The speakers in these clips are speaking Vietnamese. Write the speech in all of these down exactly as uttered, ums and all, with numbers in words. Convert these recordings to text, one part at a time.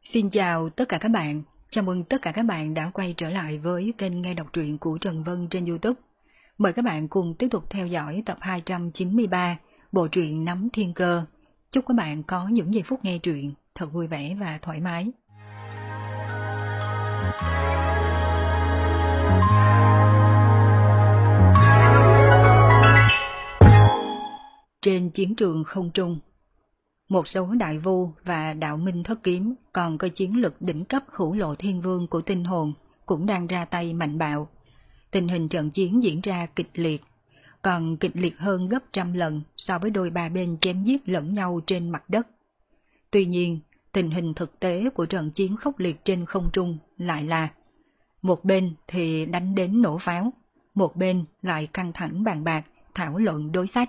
Xin chào tất cả các bạn, chào mừng tất cả các bạn đã quay trở lại với kênh nghe đọc truyện của Trần Vân trên YouTube. Mời các bạn cùng tiếp tục theo dõi tập hai trăm chín mươi ba, bộ truyện Nắm Thiên Cơ. Chúc các bạn có những giây phút nghe truyện thật vui vẻ và thoải mái. Trên chiến trường không trung, một số đại vu và đạo minh thất kiếm còn có chiến lực đỉnh cấp hữu lộ thiên vương của tinh hồn cũng đang ra tay mạnh bạo. Tình hình trận chiến diễn ra kịch liệt, còn kịch liệt hơn gấp trăm lần so với đôi ba bên chém giết lẫn nhau trên mặt đất. Tuy nhiên, tình hình thực tế của trận chiến khốc liệt trên không trung lại là một bên thì đánh đến nổ pháo, một bên lại căng thẳng bàn bạc, thảo luận đối sách.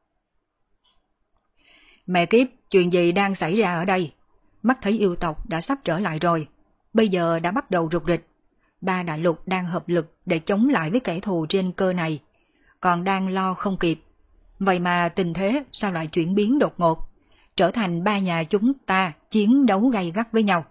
Mẹ kiếp, chuyện gì đang xảy ra ở đây? Mắt thấy yêu tộc đã sắp trở lại rồi, bây giờ đã bắt đầu rục rịch. Ba đại lục đang hợp lực để chống lại với kẻ thù trên cơ này, còn đang lo không kịp. Vậy mà tình thế sao lại chuyển biến đột ngột, trở thành ba nhà chúng ta chiến đấu gay gắt với nhau.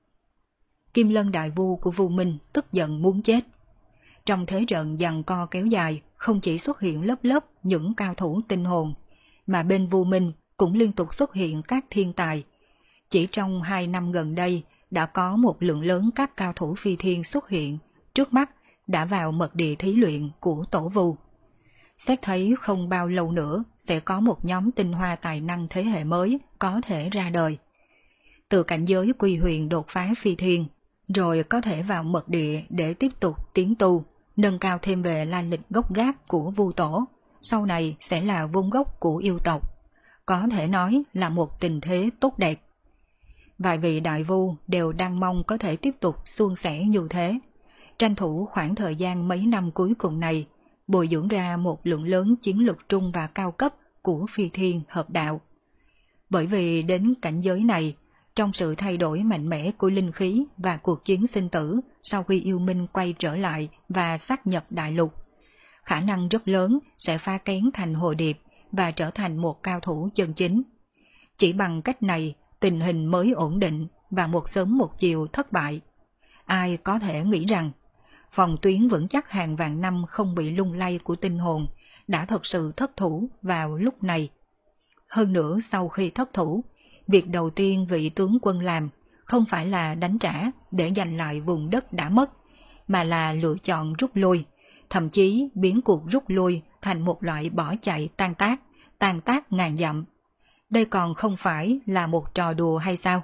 Kim Lân đại vu của Vu Minh tức giận muốn chết. Trong thế trận giằng co kéo dài, không chỉ xuất hiện lớp lớp những cao thủ tinh hồn, mà bên Vu Minh cũng liên tục xuất hiện các thiên tài. Chỉ trong hai năm gần đây đã có một lượng lớn các cao thủ phi thiên xuất hiện, trước mắt đã vào mật địa thí luyện của tổ Vu. Xét thấy không bao lâu nữa sẽ có một nhóm tinh hoa tài năng thế hệ mới có thể ra đời. Từ cảnh giới quy huyền đột phá phi thiên, rồi có thể vào mật địa để tiếp tục tiến tu, nâng cao thêm về lai lịch gốc gác của Vu tổ, sau này sẽ là vốn gốc của yêu tộc. Có thể nói là một tình thế tốt đẹp. Vài vị đại vu đều đang mong có thể tiếp tục suôn sẻ như thế, tranh thủ khoảng thời gian mấy năm cuối cùng này, bồi dưỡng ra một lượng lớn chiến lực trung và cao cấp của phi thiên hợp đạo. Bởi vì đến cảnh giới này, trong sự thay đổi mạnh mẽ của linh khí và cuộc chiến sinh tử sau khi yêu minh quay trở lại và sát nhập đại lục, khả năng rất lớn sẽ pha kén thành hồ điệp và trở thành một cao thủ chân chính. Chỉ bằng cách này, tình hình mới ổn định và một sớm một chiều thất bại. Ai có thể nghĩ rằng phòng tuyến vững chắc hàng vạn năm không bị lung lay của tinh hồn đã thật sự thất thủ vào lúc này. Hơn nữa sau khi thất thủ, việc đầu tiên vị tướng quân làm không phải là đánh trả để giành lại vùng đất đã mất, mà là lựa chọn rút lui, thậm chí biến cuộc rút lui thành một loại bỏ chạy tan tác, tan tác ngàn dặm. Đây còn không phải là một trò đùa hay sao?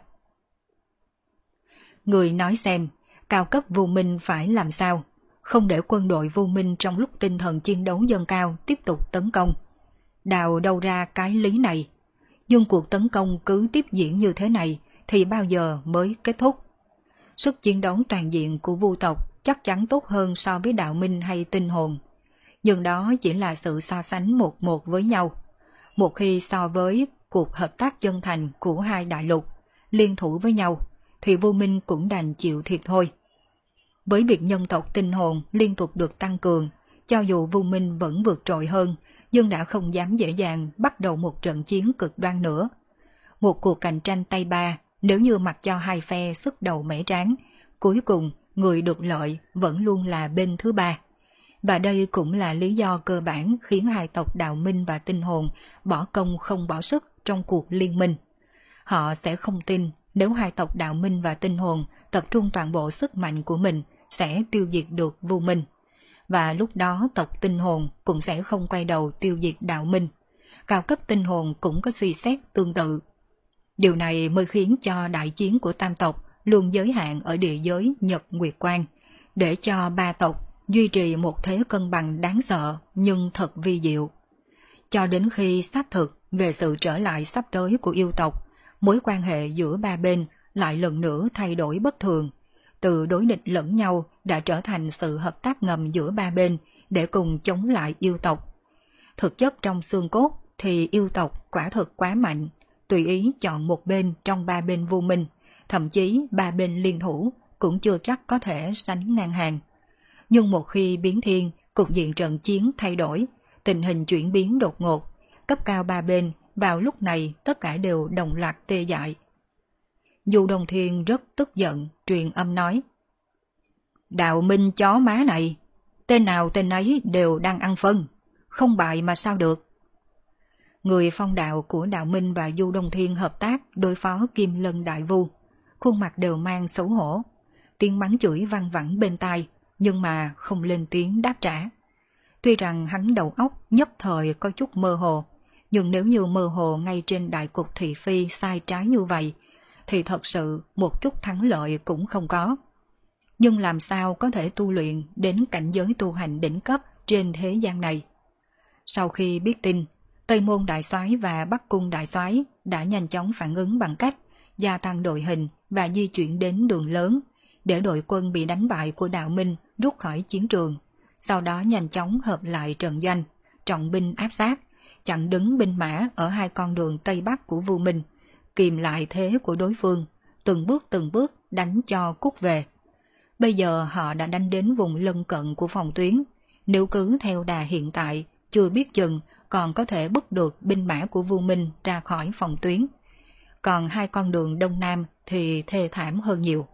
Người nói xem, cao cấp Vu Minh phải làm sao, không để quân đội Vu Minh trong lúc tinh thần chiến đấu dâng cao tiếp tục tấn công. Đào đâu ra cái lý này? Nhưng cuộc tấn công cứ tiếp diễn như thế này thì bao giờ mới kết thúc? Sức chiến đấu toàn diện của Vu tộc chắc chắn tốt hơn so với đạo minh hay tinh hồn. Nhưng đó chỉ là sự so sánh một một với nhau. Một khi so với cuộc hợp tác chân thành của hai đại lục, liên thủ với nhau, thì Vu Minh cũng đành chịu thiệt thôi. Với việc nhân tộc tinh hồn liên tục được tăng cường, cho dù Vu Minh vẫn vượt trội hơn, nhưng đã không dám dễ dàng bắt đầu một trận chiến cực đoan nữa. Một cuộc cạnh tranh tay ba, nếu như mặc cho hai phe sức đầu mẻ tráng, cuối cùng người được lợi vẫn luôn là bên thứ ba. Và đây cũng là lý do cơ bản khiến hai tộc đạo minh và tinh hồn bỏ công không bỏ sức trong cuộc liên minh. Họ sẽ không tin nếu hai tộc đạo minh và tinh hồn tập trung toàn bộ sức mạnh của mình sẽ tiêu diệt được Vu Minh. Và lúc đó tộc tinh hồn cũng sẽ không quay đầu tiêu diệt đạo minh. Cao cấp tinh hồn cũng có suy xét tương tự. Điều này mới khiến cho đại chiến của tam tộc luôn giới hạn ở địa giới Nhật Nguyệt Quang, để cho ba tộc duy trì một thế cân bằng đáng sợ nhưng thật vi diệu. Cho đến khi xác thực về sự trở lại sắp tới của yêu tộc, mối quan hệ giữa ba bên lại lần nữa thay đổi bất thường. Từ đối địch lẫn nhau đã trở thành sự hợp tác ngầm giữa ba bên để cùng chống lại yêu tộc. Thực chất trong xương cốt thì yêu tộc quả thực quá mạnh, tùy ý chọn một bên trong ba bên Vu Minh, thậm chí ba bên liên thủ cũng chưa chắc có thể sánh ngang hàng. Nhưng một khi biến thiên, cục diện trận chiến thay đổi, tình hình chuyển biến đột ngột, cấp cao ba bên vào lúc này tất cả đều đồng loạt tê dại. Du Đông Thiên rất tức giận, truyền âm nói. Đạo Minh chó má này, tên nào tên ấy đều đang ăn phân, không bại mà sao được. Người phong đạo của Đạo Minh và Du Đông Thiên hợp tác đối phó Kim Lân Đại Vu, khuôn mặt đều mang xấu hổ, tiếng mắng chửi văng vẳng bên tai, nhưng mà không lên tiếng đáp trả. Tuy rằng hắn đầu óc nhất thời có chút mơ hồ, nhưng nếu như mơ hồ ngay trên đại cục thị phi sai trái như vậy, thì thật sự một chút thắng lợi cũng không có. Nhưng làm sao có thể tu luyện đến cảnh giới tu hành đỉnh cấp trên thế gian này? Sau khi biết tin, Tây Môn Đại Soái và Bắc Cung Đại Soái đã nhanh chóng phản ứng bằng cách gia tăng đội hình và di chuyển đến đường lớn, để đội quân bị đánh bại của Đạo Minh rút khỏi chiến trường, sau đó nhanh chóng hợp lại trận doanh, trọng binh áp sát, chặn đứng binh mã ở hai con đường Tây Bắc của Vu Minh, kìm lại thế của đối phương, từng bước từng bước đánh cho cút về. Bây giờ họ đã đánh đến vùng lân cận của phòng tuyến, nếu cứ theo đà hiện tại, chưa biết chừng còn có thể bức được binh mã của Vu Minh ra khỏi phòng tuyến. Còn hai con đường Đông Nam thì thê thảm hơn nhiều.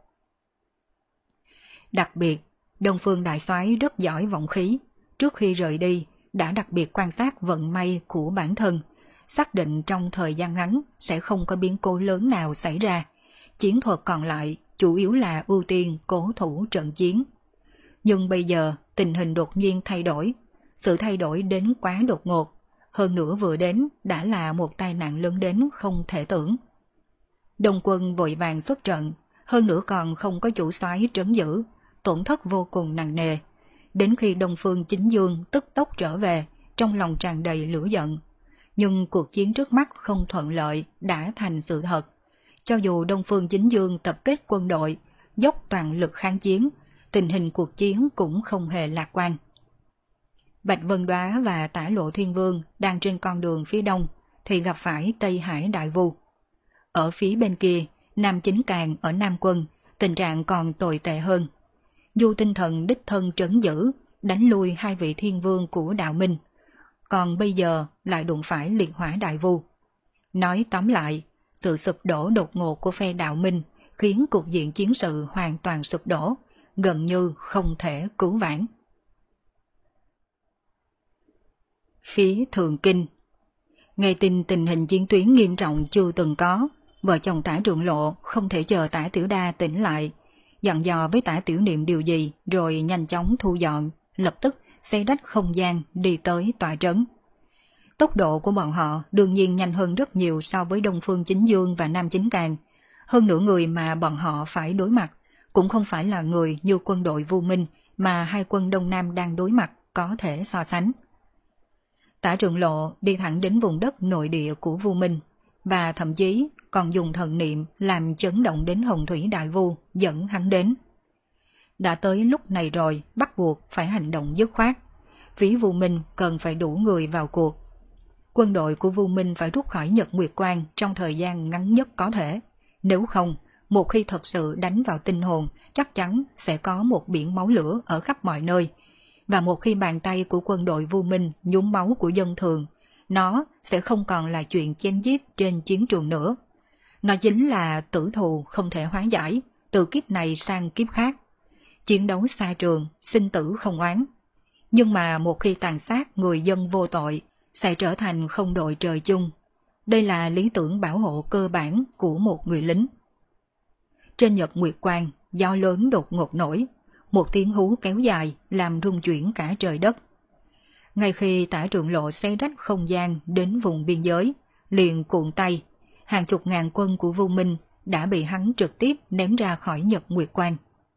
Đặc biệt, Đông Phương Đại Soái rất giỏi vọng khí, trước khi rời đi đã đặc biệt quan sát vận may của bản thân, xác định trong thời gian ngắn sẽ không có biến cố lớn nào xảy ra. Chiến thuật còn lại chủ yếu là ưu tiên cố thủ trận chiến. Nhưng bây giờ tình hình đột nhiên thay đổi, sự thay đổi đến quá đột ngột, hơn nữa vừa đến đã là một tai nạn lớn đến không thể tưởng. Đông quân vội vàng xuất trận, hơn nữa còn không có chủ soái trấn giữ, tổn thất vô cùng nặng nề. Đến khi Đông Phương Chính Dương tức tốc trở về, trong lòng tràn đầy lửa giận. Nhưng cuộc chiến trước mắt không thuận lợi đã thành sự thật. Cho dù Đông Phương Chính Dương tập kết quân đội, dốc toàn lực kháng chiến, tình hình cuộc chiến cũng không hề lạc quan. Bạch Vân Đoá và Tả Lộ Thiên Vương đang trên con đường phía đông, thì gặp phải Tây Hải Đại Vu. Ở phía bên kia, Nam Chính Càn ở Nam Quân, tình trạng còn tồi tệ hơn. Du Tinh Thần đích thân trấn giữ, đánh lui hai vị thiên vương của Đạo Minh. Còn bây giờ lại đụng phải Liệt Hỏa Đại Vu. Nói tóm lại, sự sụp đổ đột ngột của phe Đạo Minh khiến cục diện chiến sự hoàn toàn sụp đổ, gần như không thể cứu vãn. Phía Thượng Kinh, nghe tin tình hình chiến tuyến nghiêm trọng chưa từng có, vợ chồng Tả Trượng Lộ không thể chờ Tả Tiểu Đa tỉnh lại, dặn dò với Tả Tiểu Niệm điều gì rồi nhanh chóng thu dọn, lập tức xé rách không gian đi tới tọa trấn. Tốc độ của bọn họ đương nhiên nhanh hơn rất nhiều so với Đông Phương Chính Dương và Nam Chính Càn. Hơn nữa người mà bọn họ phải đối mặt cũng không phải là người như quân đội Vu Minh mà hai quân Đông Nam đang đối mặt có thể so sánh. Tả Trượng Lộ đi thẳng đến vùng đất nội địa của Vu Minh, và thậm chí còn dùng thần niệm làm chấn động đến Hồng Thủy Đại Vu dẫn hắn đến. Đã tới lúc này rồi, bắt buộc phải hành động dứt khoát. Phía Vu Minh cần phải đủ người vào cuộc. Quân đội của Vu Minh phải rút khỏi Nhật Nguyệt Quan trong thời gian ngắn nhất có thể. Nếu không, một khi thật sự đánh vào tinh hồn, chắc chắn sẽ có một biển máu lửa ở khắp mọi nơi. Và một khi bàn tay của quân đội Vu Minh nhuốm máu của dân thường, nó sẽ không còn là chuyện chém giết trên chiến trường nữa. Nó chính là tử thù không thể hóa giải, từ kiếp này sang kiếp khác. Chiến đấu xa trường, sinh tử không oán. Nhưng mà một khi tàn sát người dân vô tội, sẽ trở thành không đội trời chung. Đây là lý tưởng bảo hộ cơ bản của một người lính. Trên Nhật Nguyệt Quan, gió lớn đột ngột nổi, một tiếng hú kéo dài làm rung chuyển cả trời đất. Ngay khi Tả Trượng Lộ xé rách không gian đến vùng biên giới, liền cuộn tay, hàng chục ngàn quân của Vu Minh đã bị hắn trực tiếp ném ra khỏi Nhật Nguyệt Quan.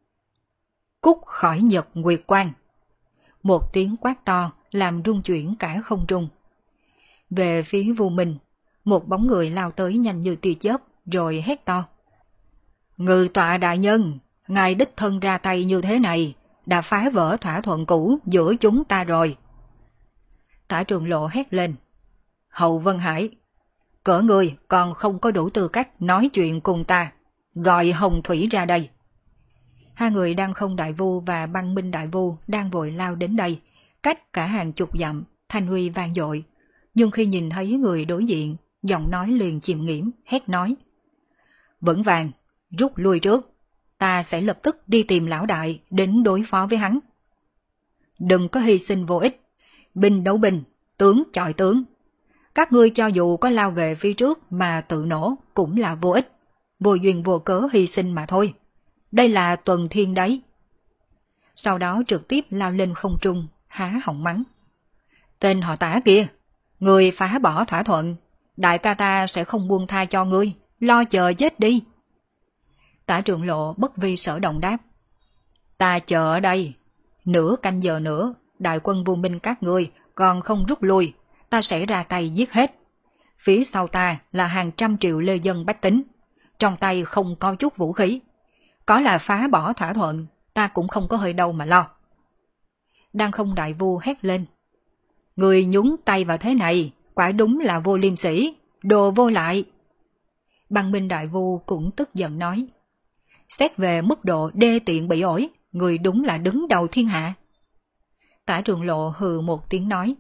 Cút khỏi Nhật Nguyệt Quan! Một tiếng quát to làm rung chuyển cả không trung. Về phía Vu Minh, một bóng người lao tới nhanh như tia chớp rồi hét to. Ngự tọa đại nhân, ngài đích thân ra tay như thế này, đã phá vỡ thỏa thuận cũ giữa chúng ta rồi. Tả Trượng Lộ hét lên. Hậu Vân Hải, cỡ người còn không có đủ tư cách nói chuyện cùng ta, gọi Hồng Thủy ra đây. Hai người Đăng Không Đại Vu và Băng Minh Đại Vu đang vội lao đến đây, cách cả hàng chục dặm, thanh huy vang dội. Nhưng khi nhìn thấy người đối diện, giọng nói liền chìm nghiễm, hét nói. Vững vàng, Rút lui trước, ta sẽ lập tức đi tìm lão đại đến đối phó với hắn. Đừng có hy sinh vô ích, binh đấu binh, tướng chọi tướng. Các ngươi cho dù có lao về phía trước mà tự nổ cũng là vô ích, vô duyên vô cớ hy sinh mà thôi. Đây là tuần thiên đấy. Sau đó trực tiếp lao lên không trung, há họng mắng. Tên họ Tả kia, người phá bỏ thỏa thuận, đại ca ta sẽ không buông tha cho ngươi, lo chờ chết đi. Tả Trường Lộ bất vi sở động đáp. Ta chờ ở đây, nửa canh giờ nữa, đại quân vô minh các ngươi còn không rút lui, ta sẽ ra tay giết hết. Phía sau ta là hàng trăm triệu lê dân bách tính, trong tay không có chút vũ khí. Có là phá bỏ thỏa thuận, ta cũng không có hơi đâu mà lo. Đang không đại vu hét lên. Người nhúng tay vào thế này, quả đúng là vô liêm sỉ, đồ vô lại. Băng Minh đại vu cũng tức giận nói. Xét về mức độ đê tiện bị ổi, người đúng là đứng đầu thiên hạ. Tả Trường Lộ hừ một tiếng nói.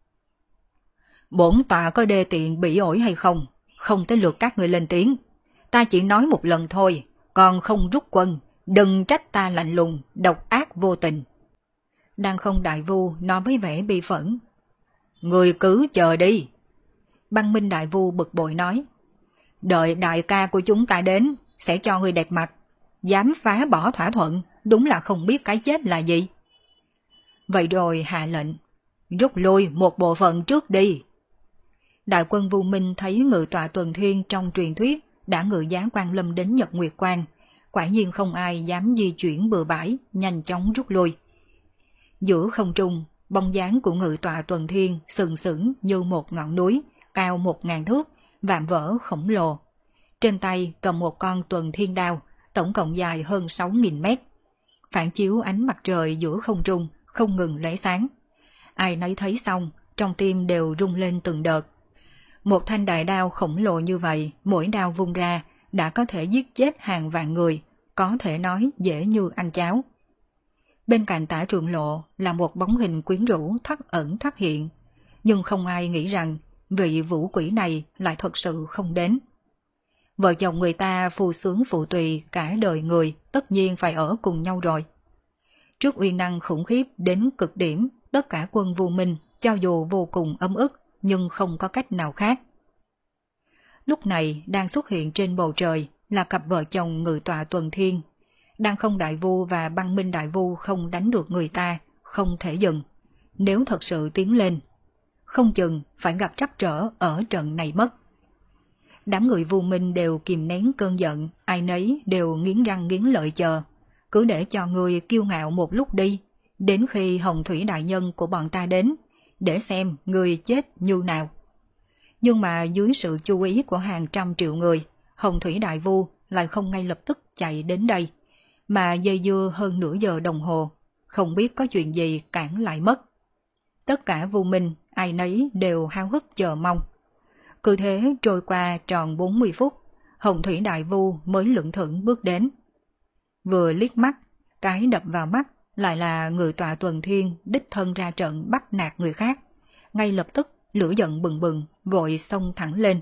Bổn tọa có đê tiện bị ổi hay không, không tới lượt các người lên tiếng. Ta chỉ nói một lần thôi, còn không rút quân, đừng trách ta lạnh lùng, độc ác vô tình. Đang không đại vu nói với vẻ bi phẫn. Người cứ chờ đi. Băng Minh đại vu bực bội nói. Đợi đại ca của chúng ta đến, sẽ cho người đẹp mặt. Dám phá bỏ thỏa thuận, đúng là không biết cái chết là gì. Vậy rồi hạ lệnh. Rút lui một bộ phận trước đi. Đại quân Vu Minh thấy ngự tọa tuần thiên trong truyền thuyết đã ngự giá Quan Lâm đến Nhật Nguyệt Quan. Quả nhiên không ai dám di chuyển bừa bãi, nhanh chóng rút lui. Giữa không trung, bóng dáng của ngự tọa tuần thiên sừng sững như một ngọn núi, cao một ngàn thước, vạm vỡ khổng lồ. Trên tay cầm một con tuần thiên đao, tổng cộng dài hơn sáu nghìn mét. Phản chiếu ánh mặt trời giữa không trung, không ngừng lóe sáng. Ai nấy thấy xong, trong tim đều rung lên từng đợt. Một thanh đại đao khổng lồ như vậy, mỗi đao vung ra, đã có thể giết chết hàng vạn người, có thể nói dễ như ăn cháo. Bên cạnh Tả Trường Lộ là một bóng hình quyến rũ thoắt ẩn thoắt hiện, nhưng không ai nghĩ rằng vị vũ quỷ này lại thật sự không đến. Vợ chồng người ta phù sướng phụ tùy cả đời người tất nhiên phải ở cùng nhau rồi. Trước uy năng khủng khiếp đến cực điểm, tất cả quân Vu Minh cho dù vô cùng ấm ức nhưng không có cách nào khác. Lúc này đang xuất hiện trên bầu trời là cặp vợ chồng ngự tọa tuần thiên. Đang không đại vu và Băng Minh đại vu không đánh được người ta, không thể dừng. Nếu thật sự tiến lên, không chừng phải gặp trắc trở ở trận này mất. Đám người Vu Minh đều kìm nén cơn giận, ai nấy đều nghiến răng nghiến lợi chờ. Cứ để cho người kiêu ngạo một lúc đi, đến khi Hồng Thủy đại nhân của bọn ta đến, để xem người chết như nào. Nhưng mà dưới sự chú ý của hàng trăm triệu người, Hồng Thủy đại vu lại không ngay lập tức chạy đến đây, mà dây dưa hơn nửa giờ đồng hồ, không biết có chuyện gì cản lại mất. Tất cả Vu Minh, ai nấy đều háo hức chờ mong. Cứ thế trôi qua tròn bốn mươi phút, Hồng Thủy đại vu mới lững thững bước đến. Vừa liếc mắt, cái đập vào mắt lại là người tọa tuần thiên đích thân ra trận bắt nạt người khác. Ngay lập tức lửa giận bừng bừng, vội xông thẳng lên.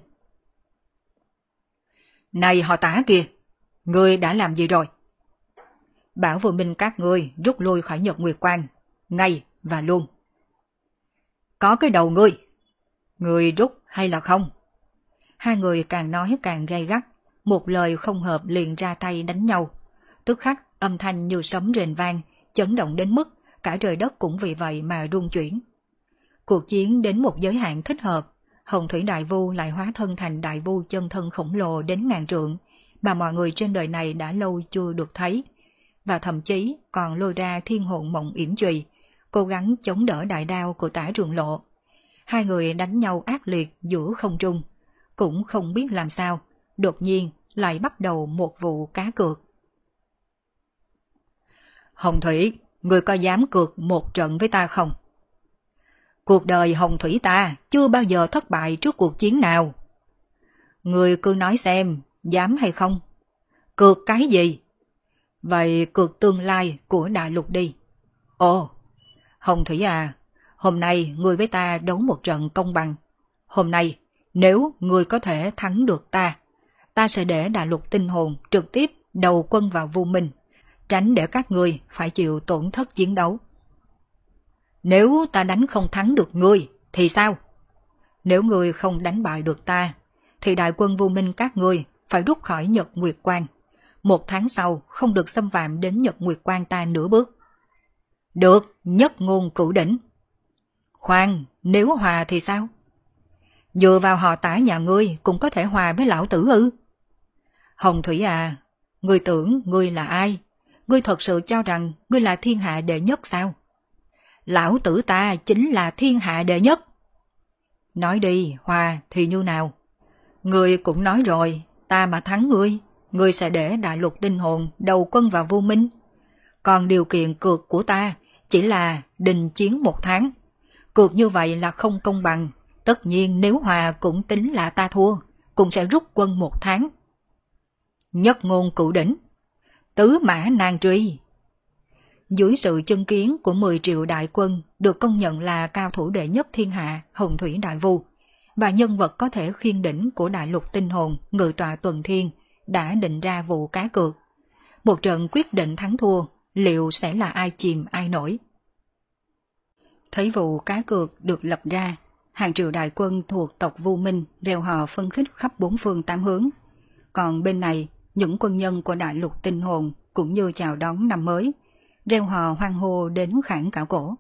Này họ Tả kìa, ngươi đã làm gì rồi? Bảo Vu Minh các ngươi rút lui khỏi Nhật Nguyệt Quan, ngay và luôn. Có cái đầu ngươi, ngươi rút hay là không? Hai người càng nói càng gay gắt, một lời không hợp liền ra tay đánh nhau. Tức khắc âm thanh như sấm rền vang, chấn động đến mức cả trời đất cũng vì vậy mà rung chuyển. Cuộc chiến đến một giới hạn thích hợp, Hồng Thủy đại vu lại hóa thân thành đại vu chân thân khổng lồ đến ngàn trượng, mà mọi người trên đời này đã lâu chưa được thấy, và thậm chí còn lôi ra thiên hồn mộng yểm chùy, cố gắng chống đỡ đại đao của Tả Trường Lộ. Hai người đánh nhau ác liệt giữa không trung, cũng không biết làm sao, đột nhiên lại bắt đầu một vụ cá cược. Hồng Thủy, ngươi có dám cược một trận với ta không? Cuộc đời Hồng Thủy ta chưa bao giờ thất bại trước cuộc chiến nào. Ngươi cứ nói xem, dám hay không? Cược cái gì? Vậy cược tương lai của đại lục đi. Ồ, Hồng Thủy à, hôm nay ngươi với ta đấu một trận công bằng. Hôm nay, nếu ngươi có thể thắng được ta, ta sẽ để đại lục tinh hồn trực tiếp đầu quân vào Vu Minh, tránh để các ngươi phải chịu tổn thất chiến đấu. Nếu ta đánh không thắng được ngươi, thì sao? Nếu ngươi không đánh bại được ta, thì đại quân Vu Minh các ngươi phải rút khỏi Nhật Nguyệt Quan. Một tháng sau không được xâm phạm đến Nhật Nguyệt Quan ta nửa bước. Được, nhất ngôn cửu đỉnh. Khoan, nếu hòa thì sao? Dựa vào họ Tả nhà ngươi cũng có thể hòa với lão tử ư? Hồng Thủy à, ngươi tưởng ngươi là ai? Ngươi thật sự cho rằng ngươi là thiên hạ đệ nhất sao? Lão tử ta chính là thiên hạ đệ nhất. Nói đi, hòa thì như nào? Ngươi cũng nói rồi, ta mà thắng ngươi, ngươi sẽ để đại lục tinh hồn đầu quân vào Vu Minh. Còn điều kiện cược của ta chỉ là đình chiến một tháng. Cược như vậy là không công bằng. Tất nhiên nếu hòa cũng tính là ta thua, cũng sẽ rút quân một tháng. Nhất ngôn cửu đỉnh, tứ mã nan truy. Dưới sự chứng kiến của mười triệu đại quân được công nhận là cao thủ đệ nhất thiên hạ Hồng Thủy Đại Vu, và nhân vật có thể khiên đỉnh của đại lục tinh hồn ngự tọa tuần thiên đã định ra vụ cá cược. Một trận quyết định thắng thua, liệu sẽ là ai chìm ai nổi? Thấy vụ cá cược được lập ra, hàng triệu đại quân thuộc tộc Vu Minh reo hò phân khích khắp bốn phương tám hướng. Còn bên này, những quân nhân của đại lục tinh hồn cũng như chào đón năm mới, reo hò hoan hô đến khản cả cổ.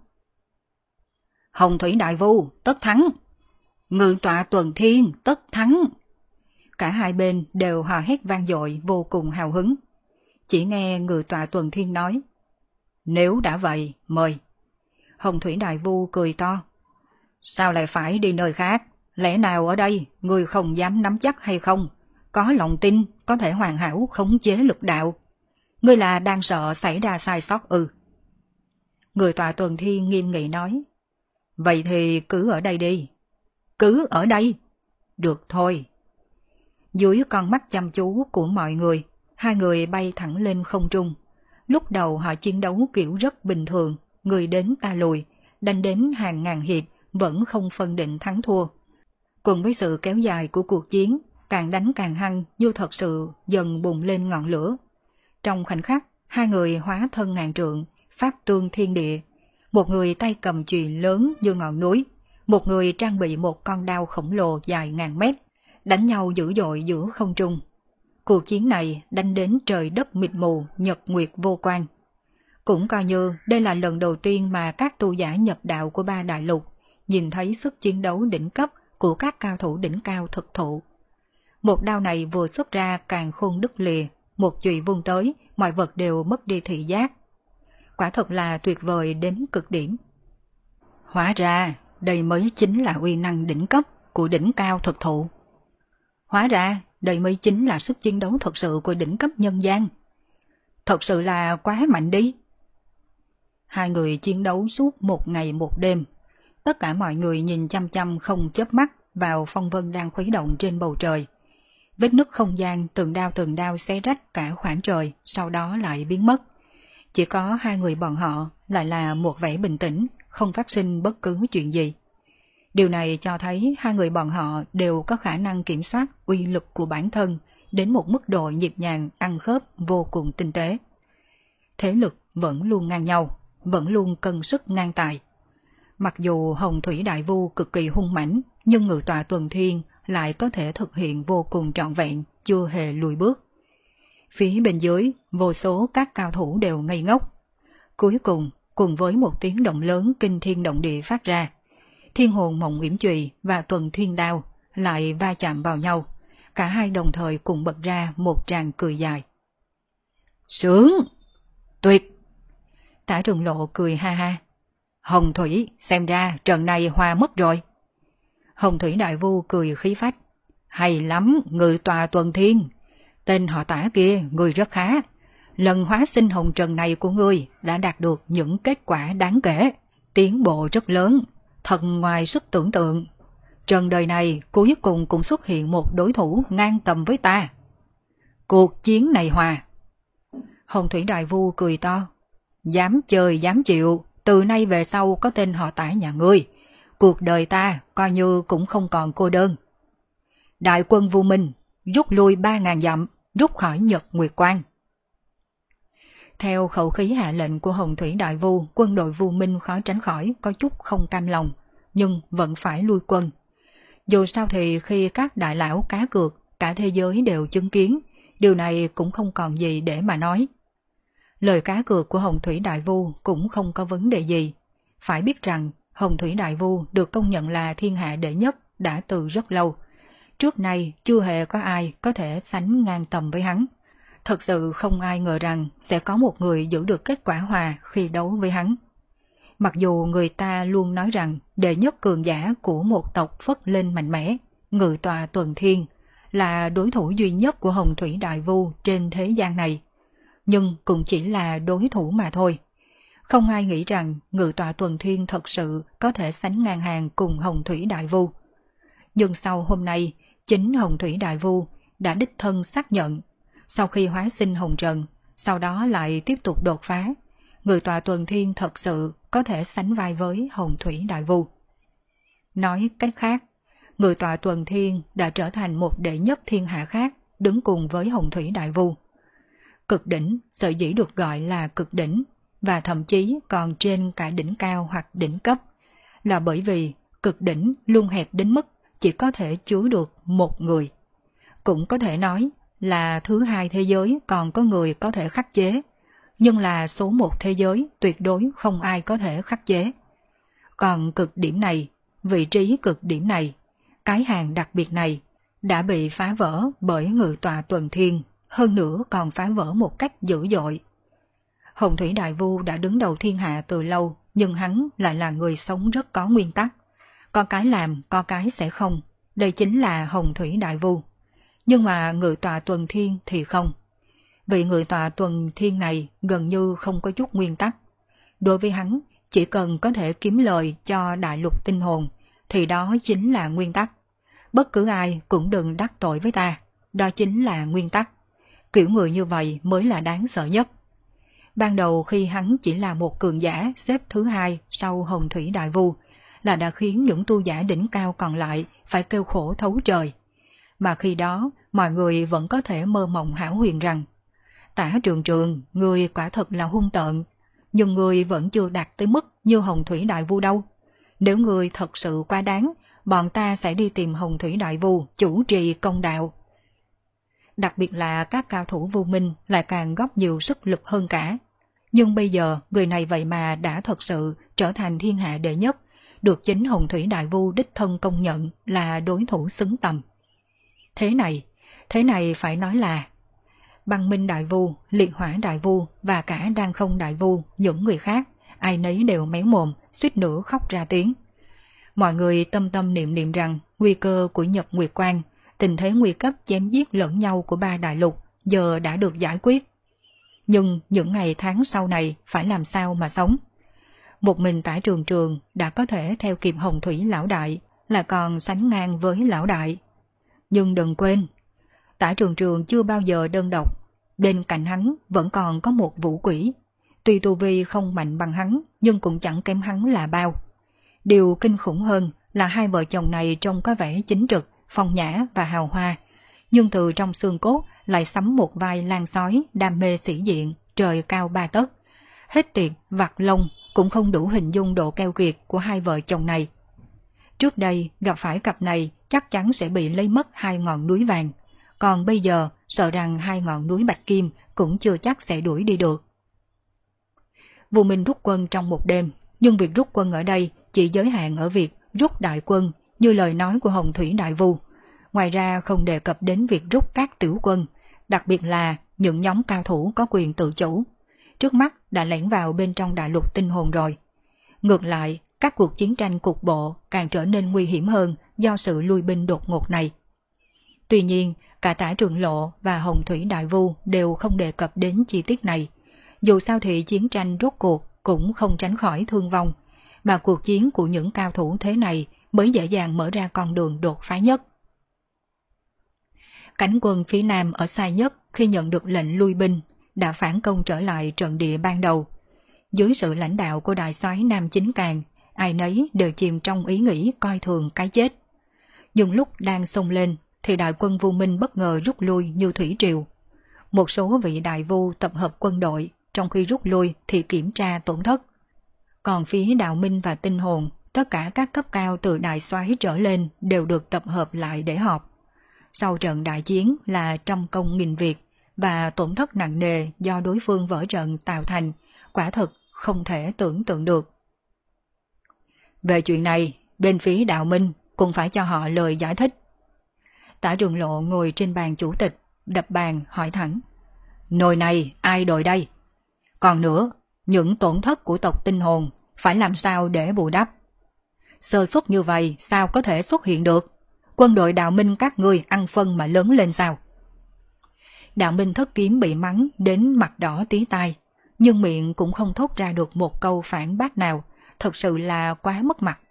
Hồng Thủy Đại Vu tất thắng, ngự tọa tuần thiên tất thắng. Cả hai bên đều hò hét vang dội vô cùng hào hứng. Chỉ nghe ngự tọa tuần thiên nói, nếu đã vậy, mời. Hồng Thủy Đại Vu cười to, sao lại phải đi nơi khác? Lẽ nào ở đây ngươi không dám nắm chắc hay không? Có lòng tin có thể hoàn hảo khống chế lực đạo. Ngươi là đang sợ xảy ra sai sót ư? Người tọa tuần thiên nghiêm nghị nói, vậy thì cứ ở đây đi. Cứ ở đây? Được thôi. Dưới con mắt chăm chú của mọi người, hai người bay thẳng lên không trung. Lúc đầu họ chiến đấu kiểu rất bình thường, người đến ta lùi, đánh đến hàng ngàn hiệp vẫn không phân định thắng thua. Cùng với sự kéo dài của cuộc chiến, càng đánh càng hăng như thật sự dần bùng lên ngọn lửa. Trong khoảnh khắc, hai người hóa thân ngàn trượng, pháp tương thiên địa. Một người tay cầm chùy lớn như ngọn núi, một người trang bị một con đao khổng lồ dài ngàn mét, đánh nhau dữ dội giữa không trung. Cuộc chiến này đánh đến trời đất mịt mù, nhật nguyệt vô quan. Cũng coi như đây là lần đầu tiên mà các tu giả nhập đạo của ba đại lục nhìn thấy sức chiến đấu đỉnh cấp của các cao thủ đỉnh cao thực thụ. Một đao này vừa xuất ra càng khôn đứt lìa, một chùy vung tới, mọi vật đều mất đi thị giác. Quả thật là tuyệt vời đến cực điểm. Hóa ra, đây mới chính là uy năng đỉnh cấp của đỉnh cao thực thụ. Hóa ra, đây mới chính là sức chiến đấu thật sự của đỉnh cấp nhân gian. Thật sự là quá mạnh đi. Hai người chiến đấu suốt một ngày một đêm. Tất cả mọi người nhìn chăm chăm không chớp mắt vào phong vân đang khuấy động trên bầu trời. Vết nứt không gian từng đao từng đao xé rách cả khoảng trời, sau đó lại biến mất. Chỉ có hai người bọn họ lại là một vẻ bình tĩnh, không phát sinh bất cứ chuyện gì. Điều này cho thấy hai người bọn họ đều có khả năng kiểm soát uy lực của bản thân đến một mức độ nhịp nhàng ăn khớp vô cùng tinh tế. Thế lực vẫn luôn ngang nhau, vẫn luôn cân sức ngang tài. Mặc dù Hồng Thủy Đại Vu cực kỳ hung mãnh, nhưng ngự tọa tuần thiên lại có thể thực hiện vô cùng trọn vẹn, chưa hề lùi bước. Phía bên dưới, vô số các cao thủ đều ngây ngốc. Cuối cùng, cùng với một tiếng động lớn kinh thiên động địa phát ra, Thiên Hồn Mộng Uyển Chùy và Tuần Thiên Đao lại va chạm vào nhau, cả hai đồng thời cùng bật ra một tràng cười dài. Sướng! Tuyệt! Tả Trường Lộ cười ha ha. Hồng Thủy, xem ra trận này hòa mất rồi. Hồng Thủy Đại Vu cười khí phách. Hay lắm, ngự tòa Tuần Thiên. Tên họ Tả kia, người rất khá. Lần hóa sinh hồng trần này của ngươi đã đạt được những kết quả đáng kể, tiến bộ rất lớn, thật ngoài sức tưởng tượng. Trần đời này cuối cùng cũng xuất hiện một đối thủ ngang tầm với ta. Cuộc chiến này hòa. Hồng Thủy Đại Vu cười to. Dám chơi dám chịu, từ nay về sau có tên họ Tả nhà ngươi, cuộc đời ta coi như cũng không còn cô đơn. Đại quân Vu Minh, rút lui ba ngàn dặm, rút khỏi Nhật Nguyệt Quan. Theo khẩu khí hạ lệnh của Hồng Thủy Đại Vu, quân đội Vu Minh khó tránh khỏi có chút không cam lòng, nhưng vẫn phải lui quân. Dù sao thì khi các đại lão cá cược, cả thế giới đều chứng kiến, điều này cũng không còn gì để mà nói. Lời cá cược của Hồng Thủy Đại Vu cũng không có vấn đề gì. Phải biết rằng Hồng Thủy Đại Vu được công nhận là thiên hạ đệ nhất đã từ rất lâu. Trước nay chưa hề có ai có thể sánh ngang tầm với hắn. Thật sự không ai ngờ rằng sẽ có một người giữ được kết quả hòa khi đấu với hắn. Mặc dù người ta luôn nói rằng đệ nhất cường giả của một tộc phất lên mạnh mẽ, Ngự Tọa Tuần Thiên, là đối thủ duy nhất của Hồng Thủy Đại Vu trên thế gian này. Nhưng cũng chỉ là đối thủ mà thôi. Không ai nghĩ rằng Ngự Tọa Tuần Thiên thật sự có thể sánh ngang hàng cùng Hồng Thủy Đại Vu. Nhưng sau hôm nay, chính Hồng Thủy Đại Vu đã đích thân xác nhận, sau khi hóa sinh hồng trần, sau đó lại tiếp tục đột phá, Ngự Tọa Tuần Thiên thật sự có thể sánh vai với Hồng Thủy Đại Vu. Nói cách khác, Ngự Tọa Tuần Thiên đã trở thành một đệ nhất thiên hạ khác, đứng cùng với Hồng Thủy Đại Vu. Cực đỉnh sở dĩ được gọi là cực đỉnh, và thậm chí còn trên cả đỉnh cao hoặc đỉnh cấp, là bởi vì cực đỉnh luôn hẹp đến mức chỉ có thể chứa được một người. Cũng có thể nói là thứ hai thế giới còn có người có thể khắc chế, nhưng là số một thế giới tuyệt đối không ai có thể khắc chế. Còn cực điểm này, vị trí cực điểm này, cái hàng đặc biệt này, đã bị phá vỡ bởi Ngự Tọa Tuần Thiên, hơn nữa còn phá vỡ một cách dữ dội. Hồng Thủy Đại Vu đã đứng đầu thiên hạ từ lâu, nhưng hắn lại là người sống rất có nguyên tắc. Có cái làm, có cái sẽ không. Đây chính là Hồng Thủy Đại Vu. Nhưng mà Ngự Tọa Tuần Thiên thì không. Vị Ngự Tọa Tuần Thiên này gần như không có chút nguyên tắc. Đối với hắn, chỉ cần có thể kiếm lời cho đại lục tinh hồn, thì đó chính là nguyên tắc. Bất cứ ai cũng đừng đắc tội với ta, đó chính là nguyên tắc. Kiểu người như vậy mới là đáng sợ nhất. Ban đầu khi hắn chỉ là một cường giả xếp thứ hai sau Hồng Thủy Đại Vu, là đã khiến những tu giả đỉnh cao còn lại phải kêu khổ thấu trời. Mà khi đó, mọi người vẫn có thể mơ mộng hão huyền rằng Tả Trường Trường, người quả thật là hung tợn, nhưng người vẫn chưa đạt tới mức như Hồng Thủy Đại Vu đâu. Nếu người thật sự quá đáng, bọn ta sẽ đi tìm Hồng Thủy Đại Vu chủ trì công đạo. Đặc biệt là các cao thủ Vu Minh lại càng góp nhiều sức lực hơn cả. Nhưng bây giờ người này vậy mà đã thật sự trở thành thiên hạ đệ nhất, được chính Hồng Thủy Đại Vu đích thân công nhận là đối thủ xứng tầm. Thế này, thế này phải nói là Băng Minh Đại Vu, Liệt Hỏa Đại Vu và cả Đan Không Đại Vu, những người khác, ai nấy đều méo mồm, suýt nữa khóc ra tiếng. Mọi người tâm tâm niệm niệm rằng nguy cơ của Nhật Nguyệt Quan, tình thế nguy cấp chém giết lẫn nhau của ba đại lục giờ đã được giải quyết. Nhưng những ngày tháng sau này phải làm sao mà sống? Một mình Tả Trường Trường đã có thể theo kịp Hồng Thủy Lão Đại, là còn sánh ngang với Lão Đại. Nhưng đừng quên, Tả Trường Trường chưa bao giờ đơn độc, bên cạnh hắn vẫn còn có một vũ quỷ. Tuy tu vi không mạnh bằng hắn, nhưng cũng chẳng kém hắn là bao. Điều kinh khủng hơn là hai vợ chồng này trông có vẻ chính trực, phong nhã và hào hoa, nhưng từ trong xương cốt lại sắm một vai lan sói đam mê sĩ diện, trời cao ba tấc. Hết tiệc, vặt lông cũng không đủ hình dung độ keo kiệt của hai vợ chồng này. Trước đây gặp phải cặp này chắc chắn sẽ bị lấy mất hai ngọn núi vàng, còn bây giờ sợ rằng hai ngọn núi bạch kim cũng chưa chắc sẽ đuổi đi được. Vu Minh rút quân trong một đêm, nhưng việc rút quân ở đây chỉ giới hạn ở việc rút đại quân như lời nói của Hồng Thủy Đại Vu. Ngoài ra không đề cập đến việc rút các tiểu quân, đặc biệt là những nhóm cao thủ có quyền tự chủ. Trước mắt đã lẻn vào bên trong đại lục tinh hồn rồi. Ngược lại, các cuộc chiến tranh cục bộ càng trở nên nguy hiểm hơn do sự lui binh đột ngột này. Tuy nhiên, cả Tả Trường Lộ và Hồng Thủy Đại Vu đều không đề cập đến chi tiết này. Dù sao thì chiến tranh rốt cuộc cũng không tránh khỏi thương vong, mà cuộc chiến của những cao thủ thế này mới dễ dàng mở ra con đường đột phá nhất. Cánh quân phía Nam ở xa nhất khi nhận được lệnh lui binh đã phản công trở lại trận địa ban đầu. Dưới sự lãnh đạo của đại soái Nam Chính Càn, ai nấy đều chìm trong ý nghĩ coi thường cái chết. Nhưng lúc đang xông lên, thì đại quân Vu Minh bất ngờ rút lui như thủy triều. Một số vị đại vu tập hợp quân đội, trong khi rút lui thì kiểm tra tổn thất. Còn phía Đạo Minh và Tinh Hồn, tất cả các cấp cao từ đại soái trở lên đều được tập hợp lại để họp. Sau trận đại chiến là trăm công nghìn việc và tổn thất nặng nề do đối phương vỡ trận tạo thành, quả thực không thể tưởng tượng được. Về chuyện này, bên phía Đạo Minh cũng phải cho họ lời giải thích. Tả Trường Lộ ngồi trên bàn chủ tịch, đập bàn hỏi thẳng. Nồi này ai đội đây? Còn nữa, những tổn thất của tộc Tinh Hồn phải làm sao để bù đắp? Sơ suất như vậy sao có thể xuất hiện được? Quân đội Đạo Minh các ngươi ăn phân mà lớn lên sao? Đạo Minh Thất Kiếm bị mắng đến mặt đỏ tí tai, nhưng miệng cũng không thốt ra được một câu phản bác nào, thật sự là quá mất mặt.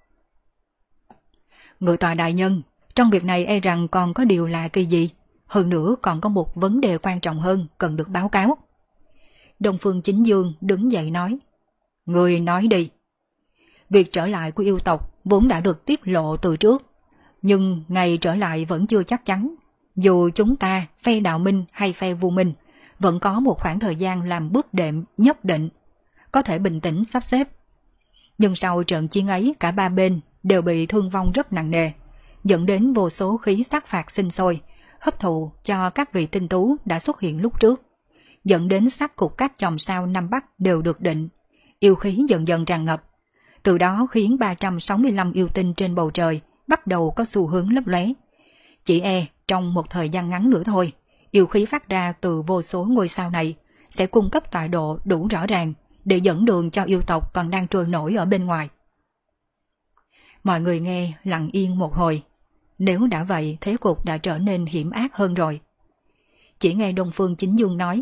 Ngự tọa đại nhân, trong việc này e rằng còn có điều lạ kỳ gì, hơn nữa còn có một vấn đề quan trọng hơn cần được báo cáo. Đông Phương Chính Dương đứng dậy nói. Người nói đi. Việc trở lại của yêu tộc vốn đã được tiết lộ từ trước, nhưng ngày trở lại vẫn chưa chắc chắn. Dù chúng ta, phe Đạo Minh hay phe Vu Minh, vẫn có một khoảng thời gian làm bước đệm nhất định, có thể bình tĩnh sắp xếp. Nhưng sau trận chiến ấy cả ba bên đều bị thương vong rất nặng nề, dẫn đến vô số khí sát phạt sinh sôi, hấp thụ cho các vị tinh tú đã xuất hiện lúc trước, dẫn đến sát cục các chòm sao Nam Bắc đều được định, yêu khí dần dần tràn ngập. Từ đó khiến ba trăm sáu mươi lăm yêu tinh trên bầu trời bắt đầu có xu hướng lấp lóe. Chỉ e trong một thời gian ngắn nữa thôi, yêu khí phát ra từ vô số ngôi sao này sẽ cung cấp tọa độ đủ rõ ràng để dẫn đường cho yêu tộc còn đang trôi nổi ở bên ngoài. Mọi người nghe lặng yên một hồi. Nếu đã vậy, thế cục đã trở nên hiểm ác hơn rồi. Chỉ nghe Đông Phương Chính Dương nói.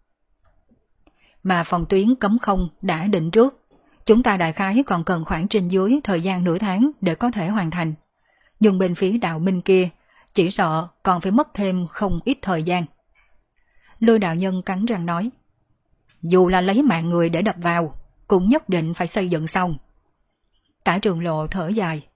Mà phòng tuyến cấm không đã định trước, chúng ta đại khái còn cần khoảng trên dưới thời gian nửa tháng để có thể hoàn thành. Nhưng bên phía Đạo Minh kia, chỉ sợ còn phải mất thêm không ít thời gian. Lôi đạo nhân cắn răng nói. Dù là lấy mạng người để đập vào, cũng nhất định phải xây dựng xong. Tả Trường Lộ thở dài.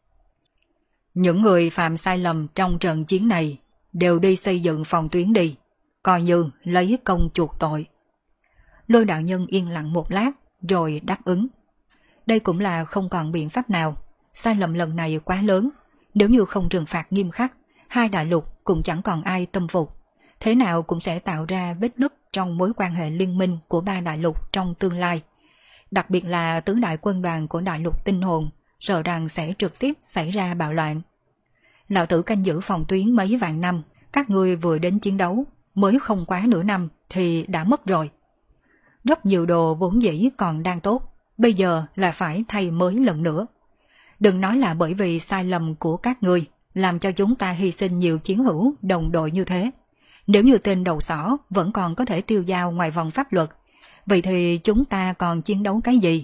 Những người phạm sai lầm trong trận chiến này đều đi xây dựng phòng tuyến đi, coi như lấy công chuộc tội. Lôi đạo nhân yên lặng một lát rồi đáp ứng. Đây cũng là không còn biện pháp nào, sai lầm lần này quá lớn, nếu như không trừng phạt nghiêm khắc, hai đại lục cũng chẳng còn ai tâm phục, thế nào cũng sẽ tạo ra vết nứt trong mối quan hệ liên minh của ba đại lục trong tương lai. Đặc biệt là tứ đại quân đoàn của đại lục Tinh Hồn, sợ rằng sẽ trực tiếp xảy ra bạo loạn. Lão tử canh giữ phòng tuyến mấy vạn năm, các ngươi vừa đến chiến đấu, mới không quá nửa năm thì đã mất rồi. Rất nhiều đồ vốn dĩ còn đang tốt, bây giờ là phải thay mới lần nữa. Đừng nói là bởi vì sai lầm của các ngươi, làm cho chúng ta hy sinh nhiều chiến hữu đồng đội như thế. Nếu như tên đầu sỏ vẫn còn có thể tiêu dao ngoài vòng pháp luật, vậy thì chúng ta còn chiến đấu cái gì?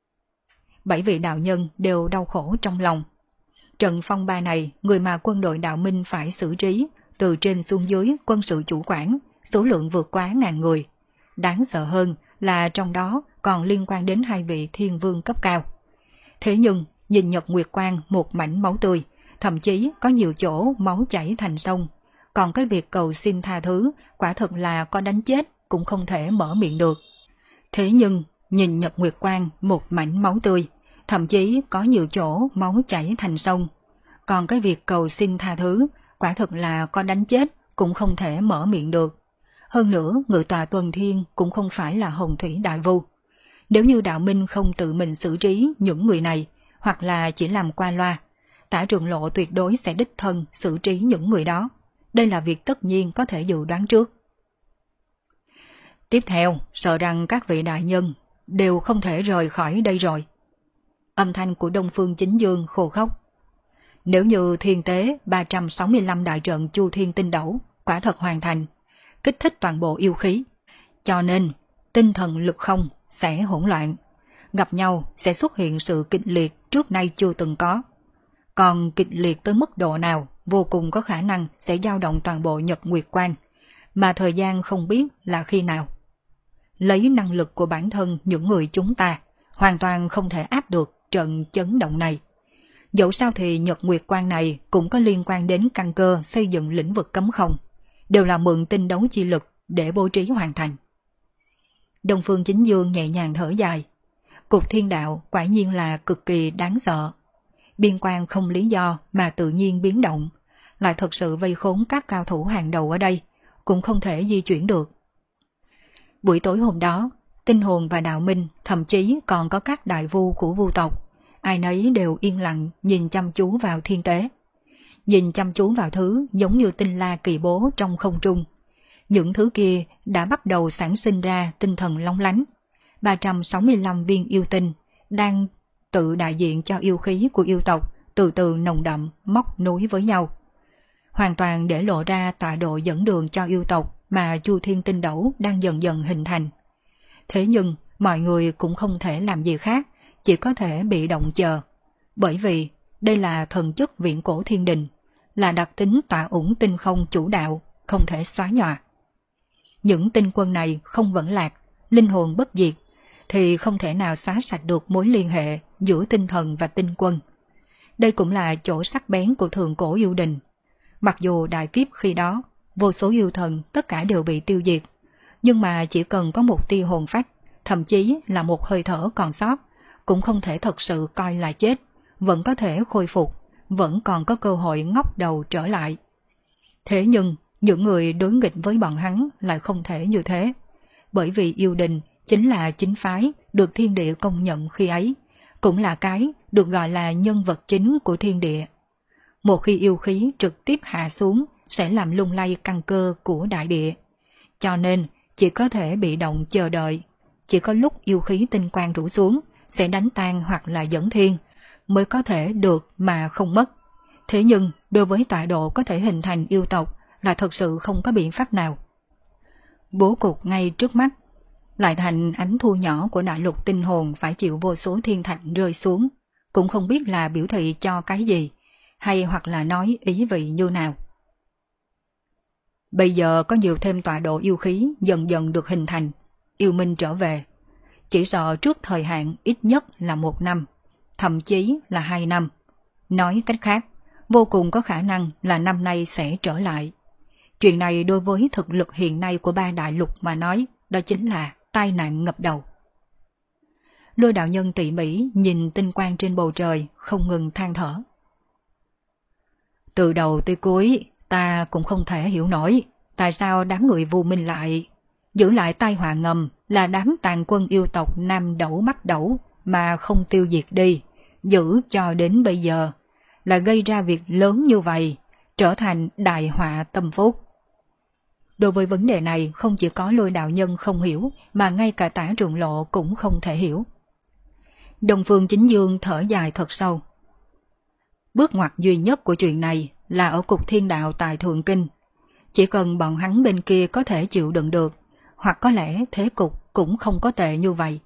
Bảy vị đạo nhân đều đau khổ trong lòng. Trận phong ba này, người mà quân đội Đạo Minh phải xử trí, từ trên xuống dưới quân sự chủ quản, số lượng vượt quá ngàn người. Đáng sợ hơn là trong đó còn liên quan đến hai vị thiên vương cấp cao. Thế nhưng, nhìn Nhật Nguyệt Quang một mảnh máu tươi, thậm chí có nhiều chỗ máu chảy thành sông. Còn cái việc cầu xin tha thứ, quả thật là có đánh chết cũng không thể mở miệng được. Thế nhưng, nhìn Nhật Nguyệt Quang một mảnh máu tươi, thậm chí có nhiều chỗ máu chảy thành sông. Còn cái việc cầu xin tha thứ, quả thật là có đánh chết cũng không thể mở miệng được. Hơn nữa, ngự tòa tuần thiên cũng không phải là hồng thủy đại vu. Nếu như Đạo Minh không tự mình xử trí những người này, hoặc là chỉ làm qua loa, Tả Trường Lộ tuyệt đối sẽ đích thân xử trí những người đó. Đây là việc tất nhiên có thể dự đoán trước. Tiếp theo, sợ rằng các vị đại nhân đều không thể rời khỏi đây rồi. Âm thanh của Đông Phương Chính Dương khô khốc. Nếu như thiên tế ba trăm sáu mươi lăm đại trận Chu Thiên Tinh Đấu quả thật hoàn thành, kích thích toàn bộ yêu khí, cho nên tinh thần lực không sẽ hỗn loạn, gặp nhau sẽ xuất hiện sự kịch liệt trước nay chưa từng có. Còn kịch liệt tới mức độ nào, vô cùng có khả năng sẽ dao động toàn bộ Nhật Nguyệt Quang, mà thời gian không biết là khi nào. Lấy năng lực của bản thân những người chúng ta, hoàn toàn không thể áp được trận chấn động này. Dẫu sao thì Nhật Nguyệt Quan này cũng có liên quan đến căn cơ xây dựng lĩnh vực cấm không, đều là mượn tinh đấu chi lực để bố trí hoàn thành. Đông Phương Chính Dương nhẹ nhàng thở dài. Cục thiên đạo quả nhiên là cực kỳ đáng sợ. Biên quan không lý do mà tự nhiên biến động, lại thật sự vây khốn các cao thủ hàng đầu ở đây, cũng không thể di chuyển được. Buổi tối hôm đó, Tinh Hồn và Đạo Minh, thậm chí còn có các đại vu của vu tộc, ai nấy đều yên lặng nhìn chăm chú vào thiên tế. Nhìn chăm chú vào thứ giống như tinh la kỳ bố trong không trung. Những thứ kia đã bắt đầu sản sinh ra tinh thần long lánh. ba trăm sáu mươi lăm viên yêu tinh đang tự đại diện cho yêu khí của yêu tộc từ từ nồng đậm móc nối với nhau. Hoàn toàn để lộ ra tọa độ dẫn đường cho yêu tộc mà Chu Thiên Tinh Đấu đang dần dần hình thành. Thế nhưng mọi người cũng không thể làm gì khác, chỉ có thể bị động chờ. Bởi vì đây là thần chức viễn cổ thiên đình, là đặc tính tọa ủng tinh không chủ đạo, không thể xóa nhòa. Những tinh quân này không vẫn lạc, linh hồn bất diệt, thì không thể nào xóa sạch được mối liên hệ giữa tinh thần và tinh quân. Đây cũng là chỗ sắc bén của thượng cổ yêu đình. Mặc dù đại kiếp khi đó, vô số yêu thần tất cả đều bị tiêu diệt, nhưng mà chỉ cần có một tia hồn phách, thậm chí là một hơi thở còn sót, cũng không thể thật sự coi là chết, vẫn có thể khôi phục, vẫn còn có cơ hội ngóc đầu trở lại. Thế nhưng, những người đối nghịch với bọn hắn lại không thể như thế, bởi vì yêu đình chính là chính phái được thiên địa công nhận khi ấy, cũng là cái được gọi là nhân vật chính của thiên địa. Một khi yêu khí trực tiếp hạ xuống sẽ làm lung lay căn cơ của đại địa, cho nên chỉ có thể bị động chờ đợi. Chỉ có lúc yêu khí tinh quang rủ xuống sẽ đánh tan hoặc là dẫn thiên mới có thể được mà không mất. Thế nhưng đối với tọa độ có thể hình thành yêu tộc là thật sự không có biện pháp nào. Bố cục ngay trước mắt lại thành ánh thu nhỏ của đại lục tinh hồn phải chịu vô số thiên thạch rơi xuống, cũng không biết là biểu thị cho cái gì, hay hoặc là nói ý vị như nào. Bây giờ có nhiều thêm tọa độ yêu khí dần dần được hình thành, yêu minh trở về. Chỉ sợ trước thời hạn ít nhất là một năm, thậm chí là hai năm. Nói cách khác, vô cùng có khả năng là năm nay sẽ trở lại. Chuyện này đối với thực lực hiện nay của ba đại lục mà nói, đó chính là tai nạn ngập đầu. Lôi đạo nhân tỉ mỉ nhìn tinh quang trên bầu trời, không ngừng than thở. Từ đầu tới cuối, ta cũng không thể hiểu nổi tại sao đám người Vu Minh lại giữ lại tai họa ngầm là đám tàn quân yêu tộc Nam Đẩu Bắc Đẩu mà không tiêu diệt đi, giữ cho đến bây giờ, là gây ra việc lớn như vậy, trở thành đại họa tâm phúc. Đối với vấn đề này không chỉ có Lôi đạo nhân không hiểu, mà ngay cả Tả Trường Lộ cũng không thể hiểu. Đông Phương Chính Dương thở dài thật sâu. Bước ngoặt duy nhất của chuyện này là ở cục thiên đạo tại Thượng Kinh. Chỉ cần bọn hắn bên kia có thể chịu đựng được, hoặc có lẽ thế cục cũng không có tệ như vậy.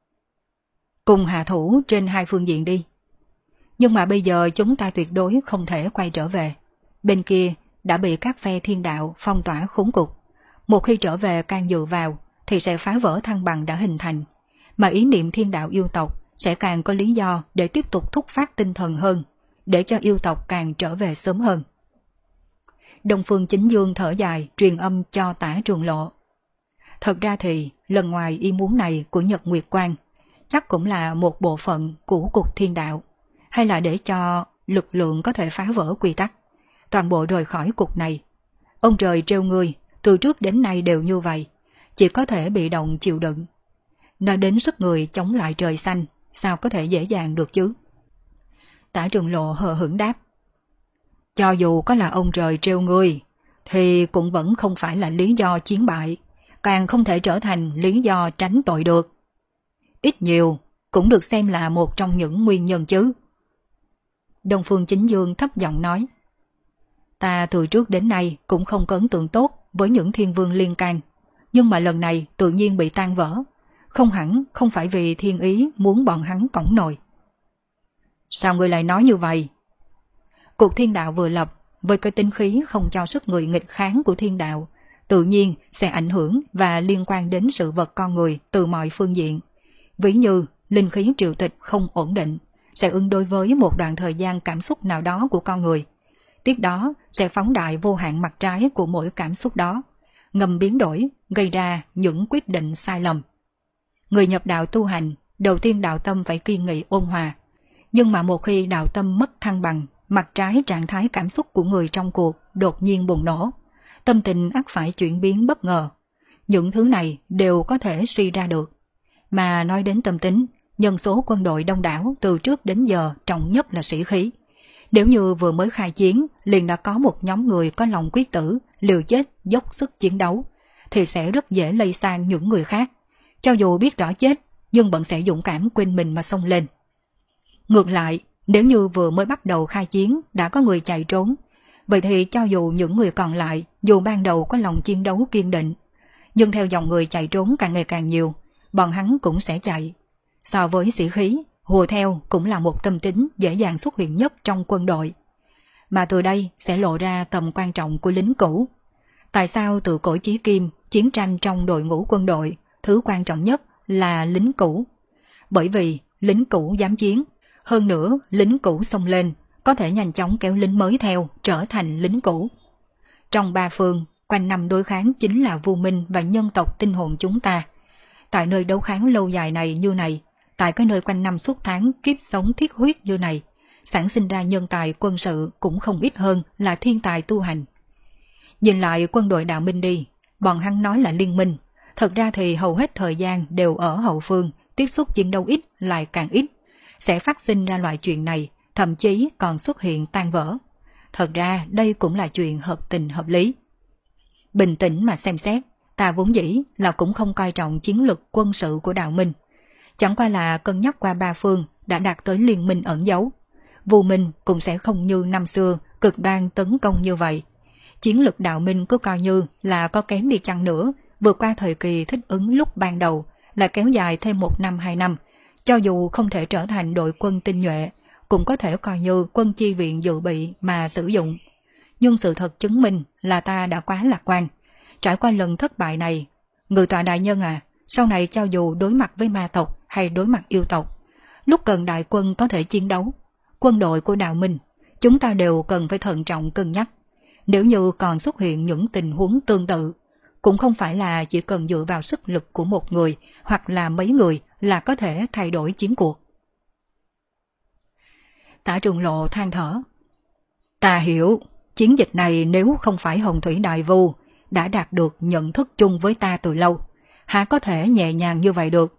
Cùng hạ thủ trên hai phương diện đi. Nhưng mà bây giờ chúng ta tuyệt đối không thể quay trở về. Bên kia đã bị các phe thiên đạo phong tỏa khốn cục. Một khi trở về can dự vào thì sẽ phá vỡ thăng bằng đã hình thành. Mà ý niệm thiên đạo yêu tộc sẽ càng có lý do để tiếp tục thúc phát tinh thần hơn, để cho yêu tộc càng trở về sớm hơn. Đông Phương Chính Dương thở dài truyền âm cho Tả Trường Lộ. Thật ra thì lần ngoài ý muốn này của Nhật Nguyệt Quan chắc cũng là một bộ phận của cục thiên đạo, hay là để cho lực lượng có thể phá vỡ quy tắc, toàn bộ rời khỏi cục này. Ông trời trêu ngươi, từ trước đến nay đều như vậy, chỉ có thể bị động chịu đựng. Nói đến sức người chống lại trời xanh, sao có thể dễ dàng được chứ? Tả Trường Lộ hờ hững đáp. Cho dù có là ông trời trêu ngươi, thì cũng vẫn không phải là lý do chiến bại, càng không thể trở thành lý do tránh tội được. Ít nhiều cũng được xem là một trong những nguyên nhân chứ. Đông Phương Chính Dương thấp giọng nói. Ta từ trước đến nay cũng không có ấn tượng tốt với những thiên vương liên can, nhưng mà lần này tự nhiên bị tan vỡ, không hẳn không phải vì thiên ý muốn bọn hắn cõng nồi. Sao ngươi lại nói như vậy? Cuộc thiên đạo vừa lập, với cái tinh khí không cho sức người nghịch kháng của thiên đạo, tự nhiên sẽ ảnh hưởng và liên quan đến sự vật con người từ mọi phương diện. Ví như linh khí triều tịch không ổn định, sẽ ứng đối với một đoạn thời gian cảm xúc nào đó của con người. Tiếp đó sẽ phóng đại vô hạn mặt trái của mỗi cảm xúc đó, ngầm biến đổi, gây ra những quyết định sai lầm. Người nhập đạo tu hành, đầu tiên đạo tâm phải kiên nghị ôn hòa. Nhưng mà một khi đạo tâm mất thăng bằng, mặt trái trạng thái cảm xúc của người trong cuộc đột nhiên bùng nổ, tâm tình ắt phải chuyển biến bất ngờ. Những thứ này đều có thể suy ra được. Mà nói đến tâm tính, nhân số quân đội đông đảo từ trước đến giờ trọng nhất là sĩ khí. Nếu như vừa mới khai chiến liền đã có một nhóm người có lòng quyết tử, liều chết, dốc sức chiến đấu, thì sẽ rất dễ lây sang những người khác. Cho dù biết rõ chết, nhưng vẫn sẽ dũng cảm quên mình mà xông lên. Ngược lại, nếu như vừa mới bắt đầu khai chiến đã có người chạy trốn, vậy thì cho dù những người còn lại dù ban đầu có lòng chiến đấu kiên định, nhưng theo dòng người chạy trốn càng ngày càng nhiều, bọn hắn cũng sẽ chạy. So với sĩ khí, hùa theo cũng là một tâm tính dễ dàng xuất hiện nhất trong quân đội. Mà từ đây sẽ lộ ra tầm quan trọng của lính cũ. Tại sao từ cổ chí kim, chiến tranh trong đội ngũ quân đội, thứ quan trọng nhất là lính cũ? Bởi vì lính cũ dám chiến, hơn nữa lính cũ xông lên, có thể nhanh chóng kéo lính mới theo, trở thành lính cũ. Trong ba phương, quanh năm đối kháng chính là Vu Minh và nhân tộc tinh hồn chúng ta. Tại nơi đấu kháng lâu dài này như này, tại cái nơi quanh năm suốt tháng kiếp sống thiết huyết như này, sản sinh ra nhân tài quân sự cũng không ít hơn là thiên tài tu hành. Nhìn lại quân đội đạo minh đi, bọn hắn nói là liên minh, thật ra thì hầu hết thời gian đều ở hậu phương, tiếp xúc chiến đấu ít lại càng ít, sẽ phát sinh ra loại chuyện này, thậm chí còn xuất hiện tan vỡ. Thật ra đây cũng là chuyện hợp tình hợp lý. Bình tĩnh mà xem xét, ta vốn dĩ là cũng không coi trọng chiến lược quân sự của đạo minh. Chẳng qua là cân nhắc qua ba phương đã đạt tới liên minh ẩn giấu. Vu Minh cũng sẽ không như năm xưa cực đoan tấn công như vậy. Chiến lược đạo minh cứ coi như là có kém đi chăng nữa, vượt qua thời kỳ thích ứng lúc ban đầu là kéo dài thêm một năm hai năm, cho dù không thể trở thành đội quân tinh nhuệ, cũng có thể coi như quân chi viện dự bị mà sử dụng. Nhưng sự thật chứng minh là ta đã quá lạc quan. Trải qua lần thất bại này, người tọa đại nhân à, sau này cho dù đối mặt với ma tộc hay đối mặt yêu tộc, lúc cần đại quân có thể chiến đấu, quân đội của đạo minh, chúng ta đều cần phải thận trọng cân nhắc. Nếu như còn xuất hiện những tình huống tương tự, cũng không phải là chỉ cần dựa vào sức lực của một người hoặc là mấy người là có thể thay đổi chiến cuộc. Tả Trường Lộ than thở. Ta hiểu, chiến dịch này nếu không phải Hồng Thủy Đại Vu đã đạt được nhận thức chung với ta từ lâu, há có thể nhẹ nhàng như vậy được.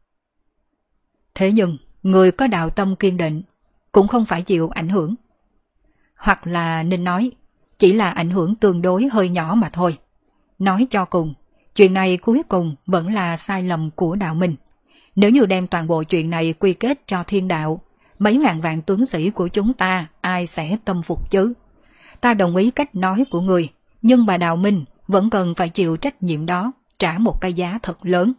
Thế nhưng, người có đạo tâm kiên định, cũng không phải chịu ảnh hưởng. Hoặc là nên nói, chỉ là ảnh hưởng tương đối hơi nhỏ mà thôi. Nói cho cùng, chuyện này cuối cùng vẫn là sai lầm của đạo minh. Nếu như đem toàn bộ chuyện này quy kết cho thiên đạo, mấy ngàn vạn tướng sĩ của chúng ta ai sẽ tâm phục chứ? Ta đồng ý cách nói của người, nhưng bà đạo minh vẫn cần phải chịu trách nhiệm đó, trả một cái giá thật lớn.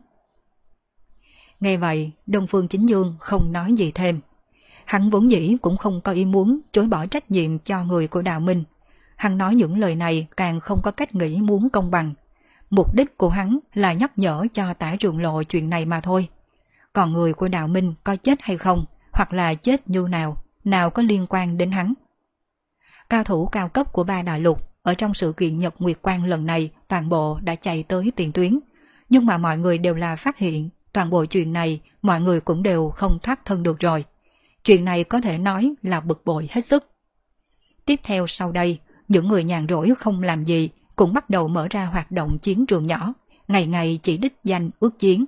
Nghe vậy, Đông Phương Chính Dương không nói gì thêm. Hắn vốn dĩ cũng không có ý muốn chối bỏ trách nhiệm cho người của đạo minh. Hắn nói những lời này càng không có cách nghĩ muốn công bằng. Mục đích của hắn là nhắc nhở cho Tả Trường Lộ chuyện này mà thôi. Còn người của đạo minh có chết hay không, hoặc là chết như nào, nào có liên quan đến hắn. Cao thủ cao cấp của ba đại lục ở trong sự kiện Nhật Nguyệt Quang lần này toàn bộ đã chạy tới tiền tuyến. Nhưng mà mọi người đều là phát hiện, toàn bộ chuyện này mọi người cũng đều không thoát thân được rồi. Chuyện này có thể nói là bực bội hết sức. Tiếp theo sau đây, những người nhàn rỗi không làm gì cũng bắt đầu mở ra hoạt động chiến trường nhỏ, ngày ngày chỉ đích danh ước chiến.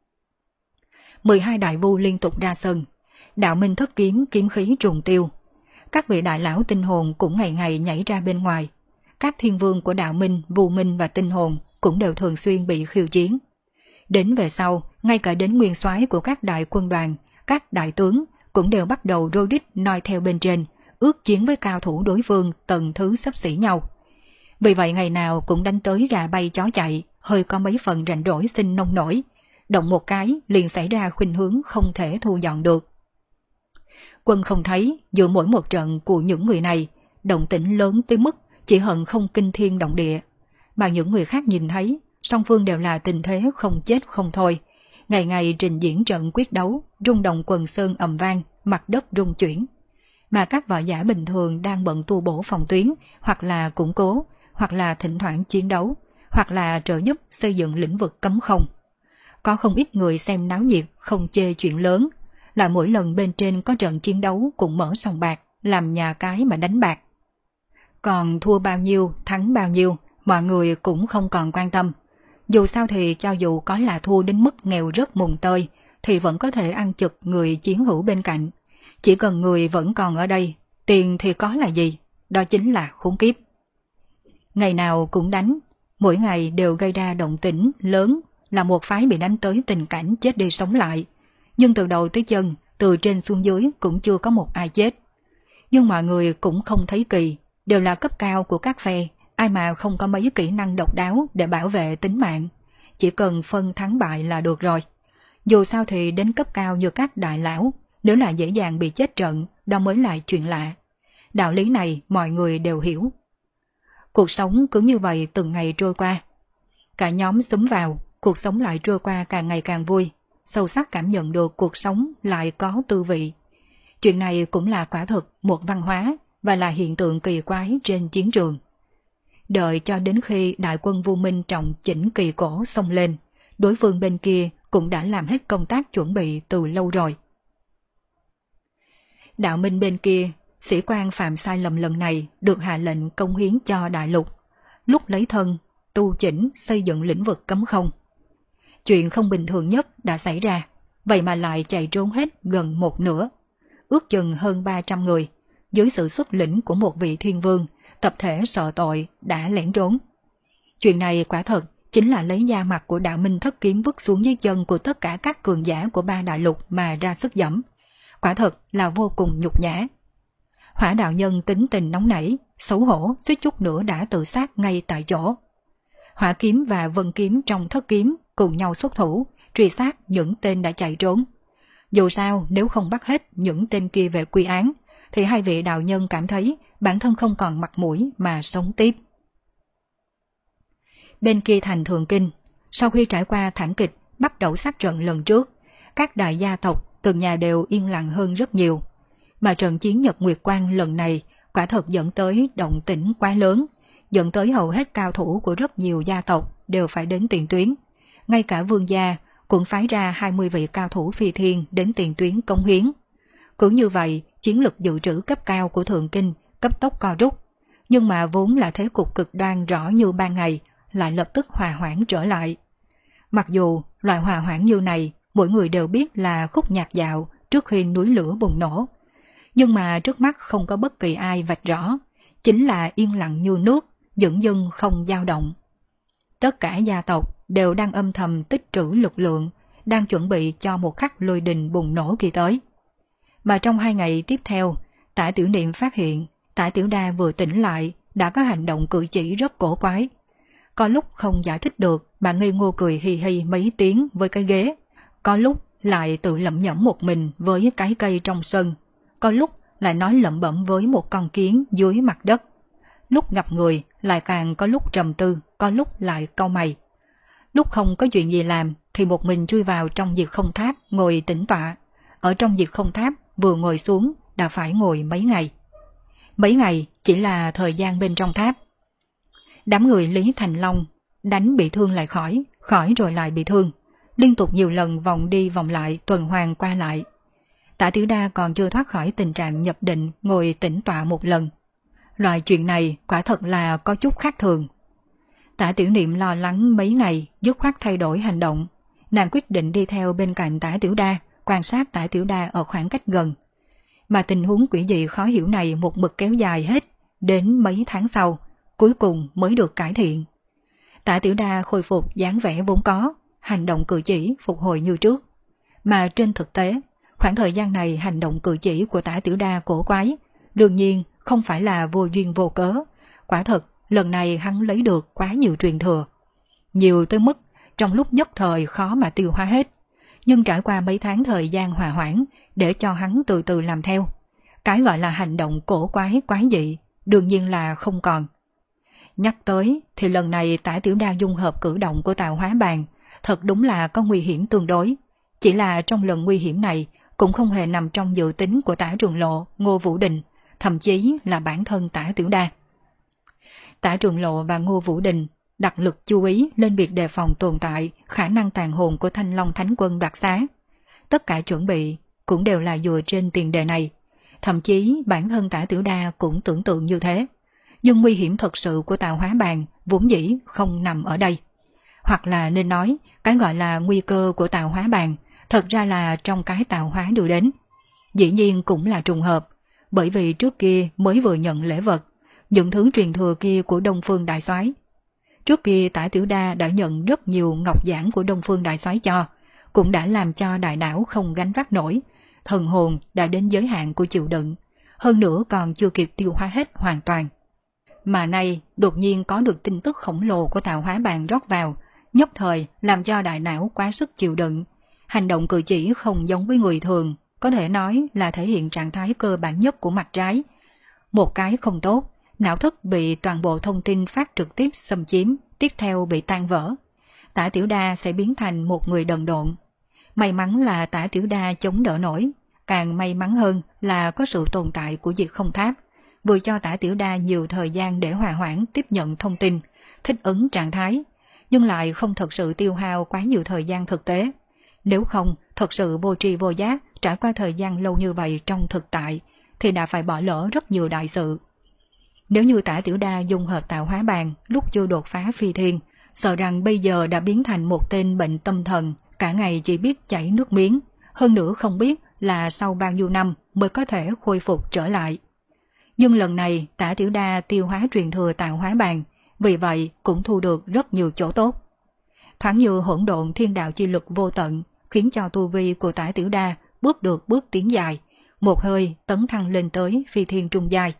mười hai đại vu liên tục ra sân, đạo minh thất kiếm kiếm khí trùng tiêu. Các vị đại lão tinh hồn cũng ngày ngày nhảy ra bên ngoài. Các thiên vương của đạo minh, vu minh và tinh hồn cũng đều thường xuyên bị khiêu chiến. Đến về sau, ngay cả đến nguyên soái của các đại quân đoàn, các đại tướng cũng đều bắt đầu rô đít noi theo bên trên, ước chiến với cao thủ đối phương tầng thứ xấp xỉ nhau. Vì vậy ngày nào cũng đánh tới gà bay chó chạy, hơi có mấy phần rảnh rỗi xin nông nổi. Động một cái liền xảy ra khuynh hướng không thể thu dọn được. Quân không thấy, giữa mỗi một trận của những người này, động tĩnh lớn tới mức chỉ hận không kinh thiên động địa. Mà những người khác nhìn thấy, song phương đều là tình thế không chết không thôi. ngày ngày trình diễn trận quyết đấu, rung động quần sơn ầm vang, mặt đất rung chuyển. Mà các võ giả bình thường đang bận tu bổ phòng tuyến, hoặc là củng cố, hoặc là thỉnh thoảng chiến đấu, hoặc là trợ giúp xây dựng lĩnh vực cấm không. Có không ít người xem náo nhiệt, không chê chuyện lớn, là mỗi lần bên trên có trận chiến đấu cũng mở sòng bạc, làm nhà cái mà đánh bạc. Còn thua bao nhiêu, thắng bao nhiêu, mọi người cũng không còn quan tâm. Dù sao thì cho dù có là thua đến mức nghèo rớt mùng tơi, thì vẫn có thể ăn chực người chiến hữu bên cạnh. Chỉ cần người vẫn còn ở đây, tiền thì có là gì, đó chính là khốn kiếp. Ngày nào cũng đánh, mỗi ngày đều gây ra động tĩnh lớn, là một phái bị đánh tới tình cảnh chết đi sống lại. Nhưng từ đầu tới chân, từ trên xuống dưới cũng chưa có một ai chết. Nhưng mọi người cũng không thấy kỳ, đều là cấp cao của các phe, ai mà không có mấy kỹ năng độc đáo để bảo vệ tính mạng. Chỉ cần phân thắng bại là được rồi. Dù sao thì đến cấp cao như các đại lão, nếu là dễ dàng bị chết trận, đó mới là chuyện lạ. Đạo lý này mọi người đều hiểu. Cuộc sống cứ như vậy từng ngày trôi qua. Cả nhóm xúm vào, cuộc sống lại trôi qua càng ngày càng vui, sâu sắc cảm nhận được cuộc sống lại có tư vị. Chuyện này cũng là quả thực một văn hóa và là hiện tượng kỳ quái trên chiến trường. Đợi cho đến khi đại quân Vu Minh trọng chỉnh kỳ cổ xông lên, đối phương bên kia cũng đã làm hết công tác chuẩn bị từ lâu rồi. Đạo Minh bên kia, sĩ quan phạm sai lầm lần này được hạ lệnh công hiến cho đại lục, lúc lấy thân, tu chỉnh xây dựng lĩnh vực cấm không. Chuyện không bình thường nhất đã xảy ra, vậy mà lại chạy trốn hết gần một nửa. Ước chừng hơn ba trăm người, dưới sự xuất lĩnh của một vị thiên vương, tập thể sợ tội đã lẻn trốn. Chuyện này quả thật chính là lấy da mặt của đạo Minh thất kiếm vứt xuống dưới chân của tất cả các cường giả của ba đại lục mà ra sức dẫm. Quả thật là vô cùng nhục nhã. Hỏa đạo nhân tính tình nóng nảy, xấu hổ, suýt chút nữa đã tự sát ngay tại chỗ. Hỏa kiếm và vân kiếm trong thất kiếm cùng nhau xuất thủ, truy sát những tên đã chạy trốn. Dù sao, nếu không bắt hết những tên kia về quy án, thì hai vị đạo nhân cảm thấy bản thân không còn mặt mũi mà sống tiếp. Bên kia thành Thường Kinh, sau khi trải qua thảm kịch bắt đầu sát trận lần trước, các đại gia tộc từng nhà đều yên lặng hơn rất nhiều. Mà trận chiến Nhật Nguyệt Quang lần này quả thật dẫn tới động tĩnh quá lớn, dẫn tới hầu hết cao thủ của rất nhiều gia tộc đều phải đến tiền tuyến. Ngay cả vương gia cũng phái ra hai mươi vị cao thủ phi thiên đến tiền tuyến cống hiến. Cứ như vậy, chiến lực dự trữ cấp cao của Thượng Kinh cấp tốc co rút, nhưng mà vốn là thế cục cực đoan rõ như ban ngày, lại lập tức hòa hoãn trở lại. Mặc dù loại hòa hoãn như này, mỗi người đều biết là khúc nhạc dạo trước khi núi lửa bùng nổ, nhưng mà trước mắt không có bất kỳ ai vạch rõ, chính là yên lặng như nước, dửng dưng không dao động. Tất cả gia tộc đều đang âm thầm tích trữ lực lượng, đang chuẩn bị cho một khắc lôi đình bùng nổ kỳ tới. Mà trong hai ngày tiếp theo, Tả Tiểu Niệm phát hiện Tả Tiểu Đa vừa tỉnh lại đã có hành động cử chỉ rất cổ quái. Có lúc không giải thích được mà ngây ngô cười hì hì mấy tiếng với cái ghế, có lúc lại tự lẩm nhẩm một mình với cái cây trong sân, có lúc lại nói lẩm bẩm với một con kiến dưới mặt đất. Lúc gặp người lại càng có lúc trầm tư, có lúc lại cau mày. Lúc không có chuyện gì làm thì một mình chui vào trong diệt không tháp ngồi tĩnh tọa. Ở trong diệt không tháp vừa ngồi xuống đã phải ngồi mấy ngày. Mấy ngày chỉ là thời gian bên trong tháp. Đám người Lý Thành Long đánh bị thương lại khỏi, khỏi rồi lại bị thương, liên tục nhiều lần vòng đi vòng lại, tuần hoàn qua lại. Tả Tiểu Đa còn chưa thoát khỏi tình trạng nhập định ngồi tĩnh tọa một lần. Loại chuyện này quả thật là có chút khác thường. Tả Tiểu Niệm lo lắng mấy ngày, dứt khoát thay đổi hành động. Nàng quyết định đi theo bên cạnh Tả Tiểu Đa, quan sát Tả Tiểu Đa ở khoảng cách gần. Mà tình huống quỷ dị khó hiểu này một mực kéo dài hết, đến mấy tháng sau, cuối cùng mới được cải thiện. Tả Tiểu Đa khôi phục dáng vẻ vốn có, hành động cử chỉ phục hồi như trước. Mà trên thực tế, khoảng thời gian này hành động cử chỉ của Tả Tiểu Đa cổ quái, đương nhiên không phải là vô duyên vô cớ. Quả thật, lần này hắn lấy được quá nhiều truyền thừa. Nhiều tới mức trong lúc nhất thời khó mà tiêu hóa hết. Nhưng trải qua mấy tháng thời gian hòa hoãn để cho hắn từ từ làm theo. Cái gọi là hành động cổ quái quái dị, đương nhiên là không còn. Nhắc tới thì lần này Tả Tiểu Đa dung hợp cử động của Tạo Hóa Bàn, thật đúng là có nguy hiểm tương đối. Chỉ là trong lần nguy hiểm này cũng không hề nằm trong dự tính của Tả Trường Lộ, Ngô Vũ Đình, thậm chí là bản thân Tả Tiểu Đa. Tả Trường Lộ và Ngô Vũ Đình đặt lực chú ý lên việc đề phòng tồn tại khả năng tàn hồn của Thanh Long Thánh Quân đoạt xá. Tất cả chuẩn bị cũng đều là dựa trên tiền đề này. Thậm chí bản thân Tả Tiểu Đa cũng tưởng tượng như thế. Nhưng nguy hiểm thật sự của tạo hóa bàn vốn dĩ không nằm ở đây. Hoặc là nên nói, cái gọi là nguy cơ của tạo hóa bàn thật ra là trong cái tạo hóa đưa đến. Dĩ nhiên cũng là trùng hợp, bởi vì trước kia mới vừa nhận lễ vật, những thứ truyền thừa kia của Đông Phương Đại Soái. Trước kia Tả Tiểu Đa đã nhận rất nhiều ngọc giản của Đông Phương Đại Soái cho, cũng đã làm cho đại não không gánh vác nổi, thần hồn đã đến giới hạn của chịu đựng, hơn nữa còn chưa kịp tiêu hóa hết hoàn toàn. Mà nay đột nhiên có được tin tức khổng lồ của tạo hóa bàn rót vào, nhất thời làm cho đại não quá sức chịu đựng. Hành động cử chỉ không giống với người thường, có thể nói là thể hiện trạng thái cơ bản nhất của mặt trái. Một cái không tốt, não thức bị toàn bộ thông tin phát trực tiếp xâm chiếm, tiếp theo bị tan vỡ. Tả Tiểu Đa sẽ biến thành một người đần độn. May mắn là Tả Tiểu Đa chống đỡ nổi, càng may mắn hơn là có sự tồn tại của Diệt Không Tháp, vừa cho Tả Tiểu Đa nhiều thời gian để hòa hoãn tiếp nhận thông tin, thích ứng trạng thái, nhưng lại không thật sự tiêu hao quá nhiều thời gian thực tế. Nếu không, thật sự vô tri vô giác, trải qua thời gian lâu như vậy trong thực tại, thì đã phải bỏ lỡ rất nhiều đại sự. Nếu như Tả Tiểu Đa dung hợp tạo hóa bàn lúc chưa đột phá phi thiên, sợ rằng bây giờ đã biến thành một tên bệnh tâm thần, cả ngày chỉ biết chảy nước miếng, hơn nữa không biết là sau bao nhiêu năm mới có thể khôi phục trở lại. Nhưng lần này Tả Tiểu Đa tiêu hóa truyền thừa tạo hóa bàn, vì vậy cũng thu được rất nhiều chỗ tốt. Thoáng như hỗn độn thiên đạo chi lực vô tận, khiến cho tu vi của Tả Tiểu Đa bước được bước tiến dài, một hơi tấn thăng lên tới phi thiên trung giai.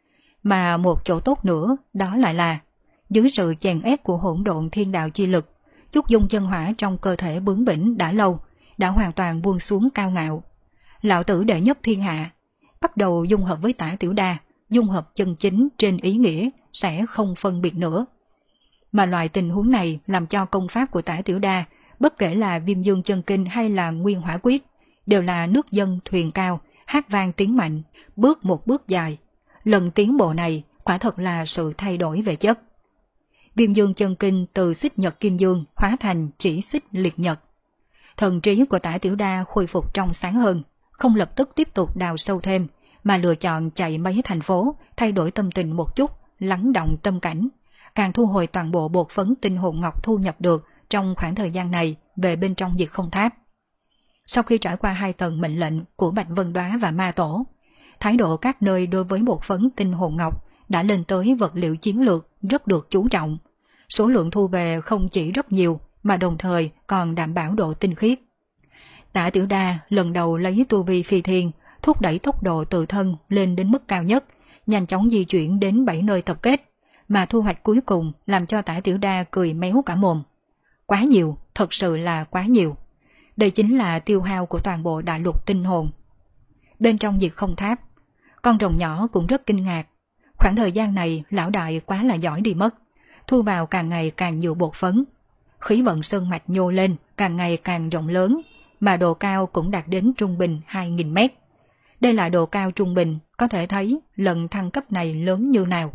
Mà một chỗ tốt nữa đó lại là, dưới sự chèn ép của hỗn độn thiên đạo chi lực, chút dung chân hỏa trong cơ thể bướng bỉnh đã lâu, đã hoàn toàn buông xuống cao ngạo. Lão tử đệ nhất thiên hạ, bắt đầu dung hợp với Tả Tiểu Đa, dung hợp chân chính trên ý nghĩa sẽ không phân biệt nữa. Mà loại tình huống này làm cho công pháp của Tả Tiểu Đa, bất kể là Viêm Dương Chân Kinh hay là Nguyên Hỏa Quyết, đều là nước dân thuyền cao, hát vang tiếng mạnh, bước một bước dài. Lần tiến bộ này quả thật là sự thay đổi về chất. Viêm Dương Chân Kinh từ xích nhật kim dương hóa thành chỉ xích liệt nhật. Thần trí của Tả Tiểu Đa khôi phục trong sáng hơn, không lập tức tiếp tục đào sâu thêm, mà lựa chọn chạy mấy thành phố, thay đổi tâm tình một chút, lắng động tâm cảnh, càng thu hồi toàn bộ bột phấn tinh hồn ngọc thu nhập được trong khoảng thời gian này về bên trong Diệt Không Tháp. Sau khi trải qua hai tầng mệnh lệnh của Bạch Vân Đóa và Ma Tổ, thái độ các nơi đối với bột phấn tinh hồn ngọc đã lên tới vật liệu chiến lược rất được chú trọng. Số lượng thu về không chỉ rất nhiều mà đồng thời còn đảm bảo độ tinh khiết. Tả Tiểu Đa lần đầu lấy tu vi phi thiên, thúc đẩy tốc độ tự thân lên đến mức cao nhất, nhanh chóng di chuyển đến bảy nơi tập kết, mà thu hoạch cuối cùng làm cho Tả Tiểu Đa cười méo cả mồm. Quá nhiều, thật sự là quá nhiều. Đây chính là tiêu hao của toàn bộ đại lục tinh hồn. Bên trong Diệt Không Tháp, con rồng nhỏ cũng rất kinh ngạc. Khoảng thời gian này lão đại quá là giỏi đi mất, thu vào càng ngày càng nhiều bột phấn. Khí vận sơn mạch nhô lên càng ngày càng rộng lớn, mà độ cao cũng đạt đến trung bình hai nghìn mét. Đây là độ cao trung bình, có thể thấy lần thăng cấp này lớn như nào.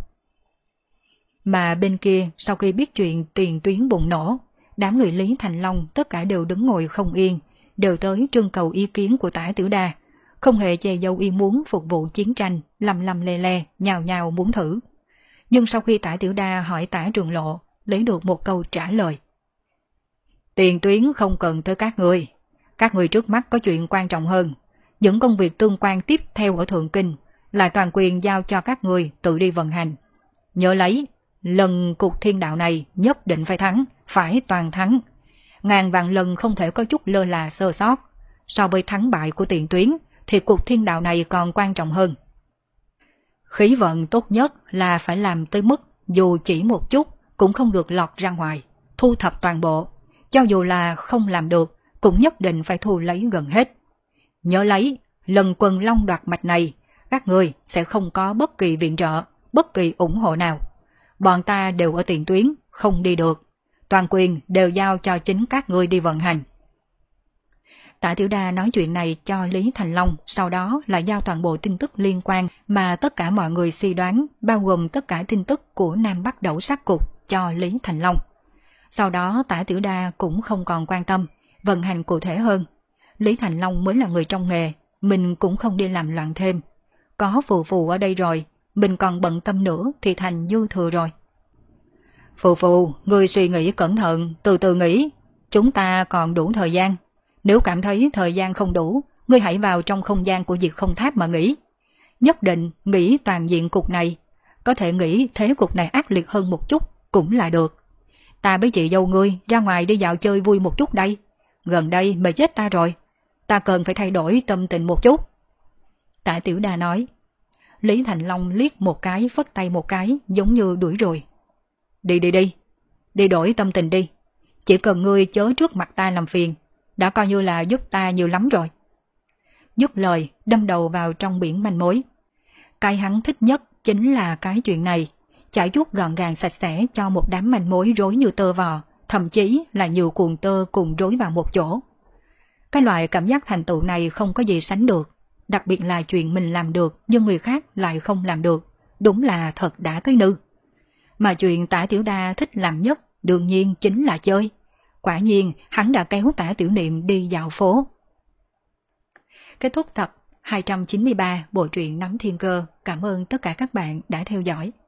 Mà bên kia, sau khi biết chuyện tiền tuyến bùng nổ, đám người Lý Thành Long tất cả đều đứng ngồi không yên, đều tới trưng cầu ý kiến của Tả Tiểu Đa, không hề che giấu ý muốn phục vụ chiến tranh, lầm lầm le le, nhào nhào muốn thử. Nhưng sau khi Tả Tiểu Đa hỏi Tả Trường Lộ, lấy được một câu trả lời. Tiền tuyến không cần tới các người, các người trước mắt có chuyện quan trọng hơn. Những công việc tương quan tiếp theo ở Thượng Kinh là toàn quyền giao cho các người tự đi vận hành. Nhớ lấy, lần cuộc thiên đạo này nhất định phải thắng, phải toàn thắng. Ngàn vạn lần không thể có chút lơ là sơ sót. So với thắng bại của tiền tuyến thì cuộc thiên đạo này còn quan trọng hơn. Khí vận tốt nhất là phải làm tới mức dù chỉ một chút cũng không được lọt ra ngoài, thu thập toàn bộ. Cho dù là không làm được cũng nhất định phải thu lấy gần hết. Nhớ lấy, lần quần long đoạt mạch này, các người sẽ không có bất kỳ viện trợ, bất kỳ ủng hộ nào. Bọn ta đều ở tiền tuyến, không đi được. toàn quyền đều giao cho chính các ngươi đi vận hành. Tạ Tiểu Đa nói chuyện này cho Lý Thành Long, sau đó lại giao toàn bộ tin tức liên quan mà tất cả mọi người suy đoán, bao gồm tất cả tin tức của Nam Bắc Đẩu Sát Cục cho Lý Thành Long. Sau đó Tạ Tiểu Đa cũng không còn quan tâm, vận hành cụ thể hơn. Lý Thành Long mới là người trong nghề, mình cũng không đi làm loạn thêm. Có Phù Phù ở đây rồi, mình còn bận tâm nữa thì thành dư thừa rồi. Phù Phù, ngươi suy nghĩ cẩn thận, từ từ nghĩ, chúng ta còn đủ thời gian. Nếu cảm thấy thời gian không đủ, ngươi hãy vào trong không gian của Diệt Không Tháp mà nghĩ. Nhất định nghĩ toàn diện cục này, có thể nghĩ thế cục này ác liệt hơn một chút cũng là được. Ta với chị dâu ngươi ra ngoài đi dạo chơi vui một chút đây. Gần đây mệt chết ta rồi, ta cần phải thay đổi tâm tình một chút. Tạ Tiểu Đa nói. Lý Thành Long liếc một cái, phất tay một cái, giống như đuổi rồi. Đi đi đi, đi đổi tâm tình đi. Chỉ cần ngươi chớ trước mặt ta làm phiền, đã coi như là giúp ta nhiều lắm rồi. Dứt lời, đâm đầu vào trong biển manh mối. Cái hắn thích nhất chính là cái chuyện này, chải chuốt gọn gàng sạch sẽ cho một đám manh mối rối như tơ vò, thậm chí là nhiều cuồng tơ cùng rối vào một chỗ. Cái loại cảm giác thành tựu này không có gì sánh được, đặc biệt là chuyện mình làm được nhưng người khác lại không làm được, đúng là thật đã cái nư. Mà chuyện Tả Tiểu Đa thích làm nhất đương nhiên chính là chơi. Quả nhiên hắn đã kéo Tả Tiểu Niệm đi dạo phố. Kết thúc tập hai trăm chín mươi ba bộ truyện Nắm Thiên Cơ. Cảm ơn tất cả các bạn đã theo dõi.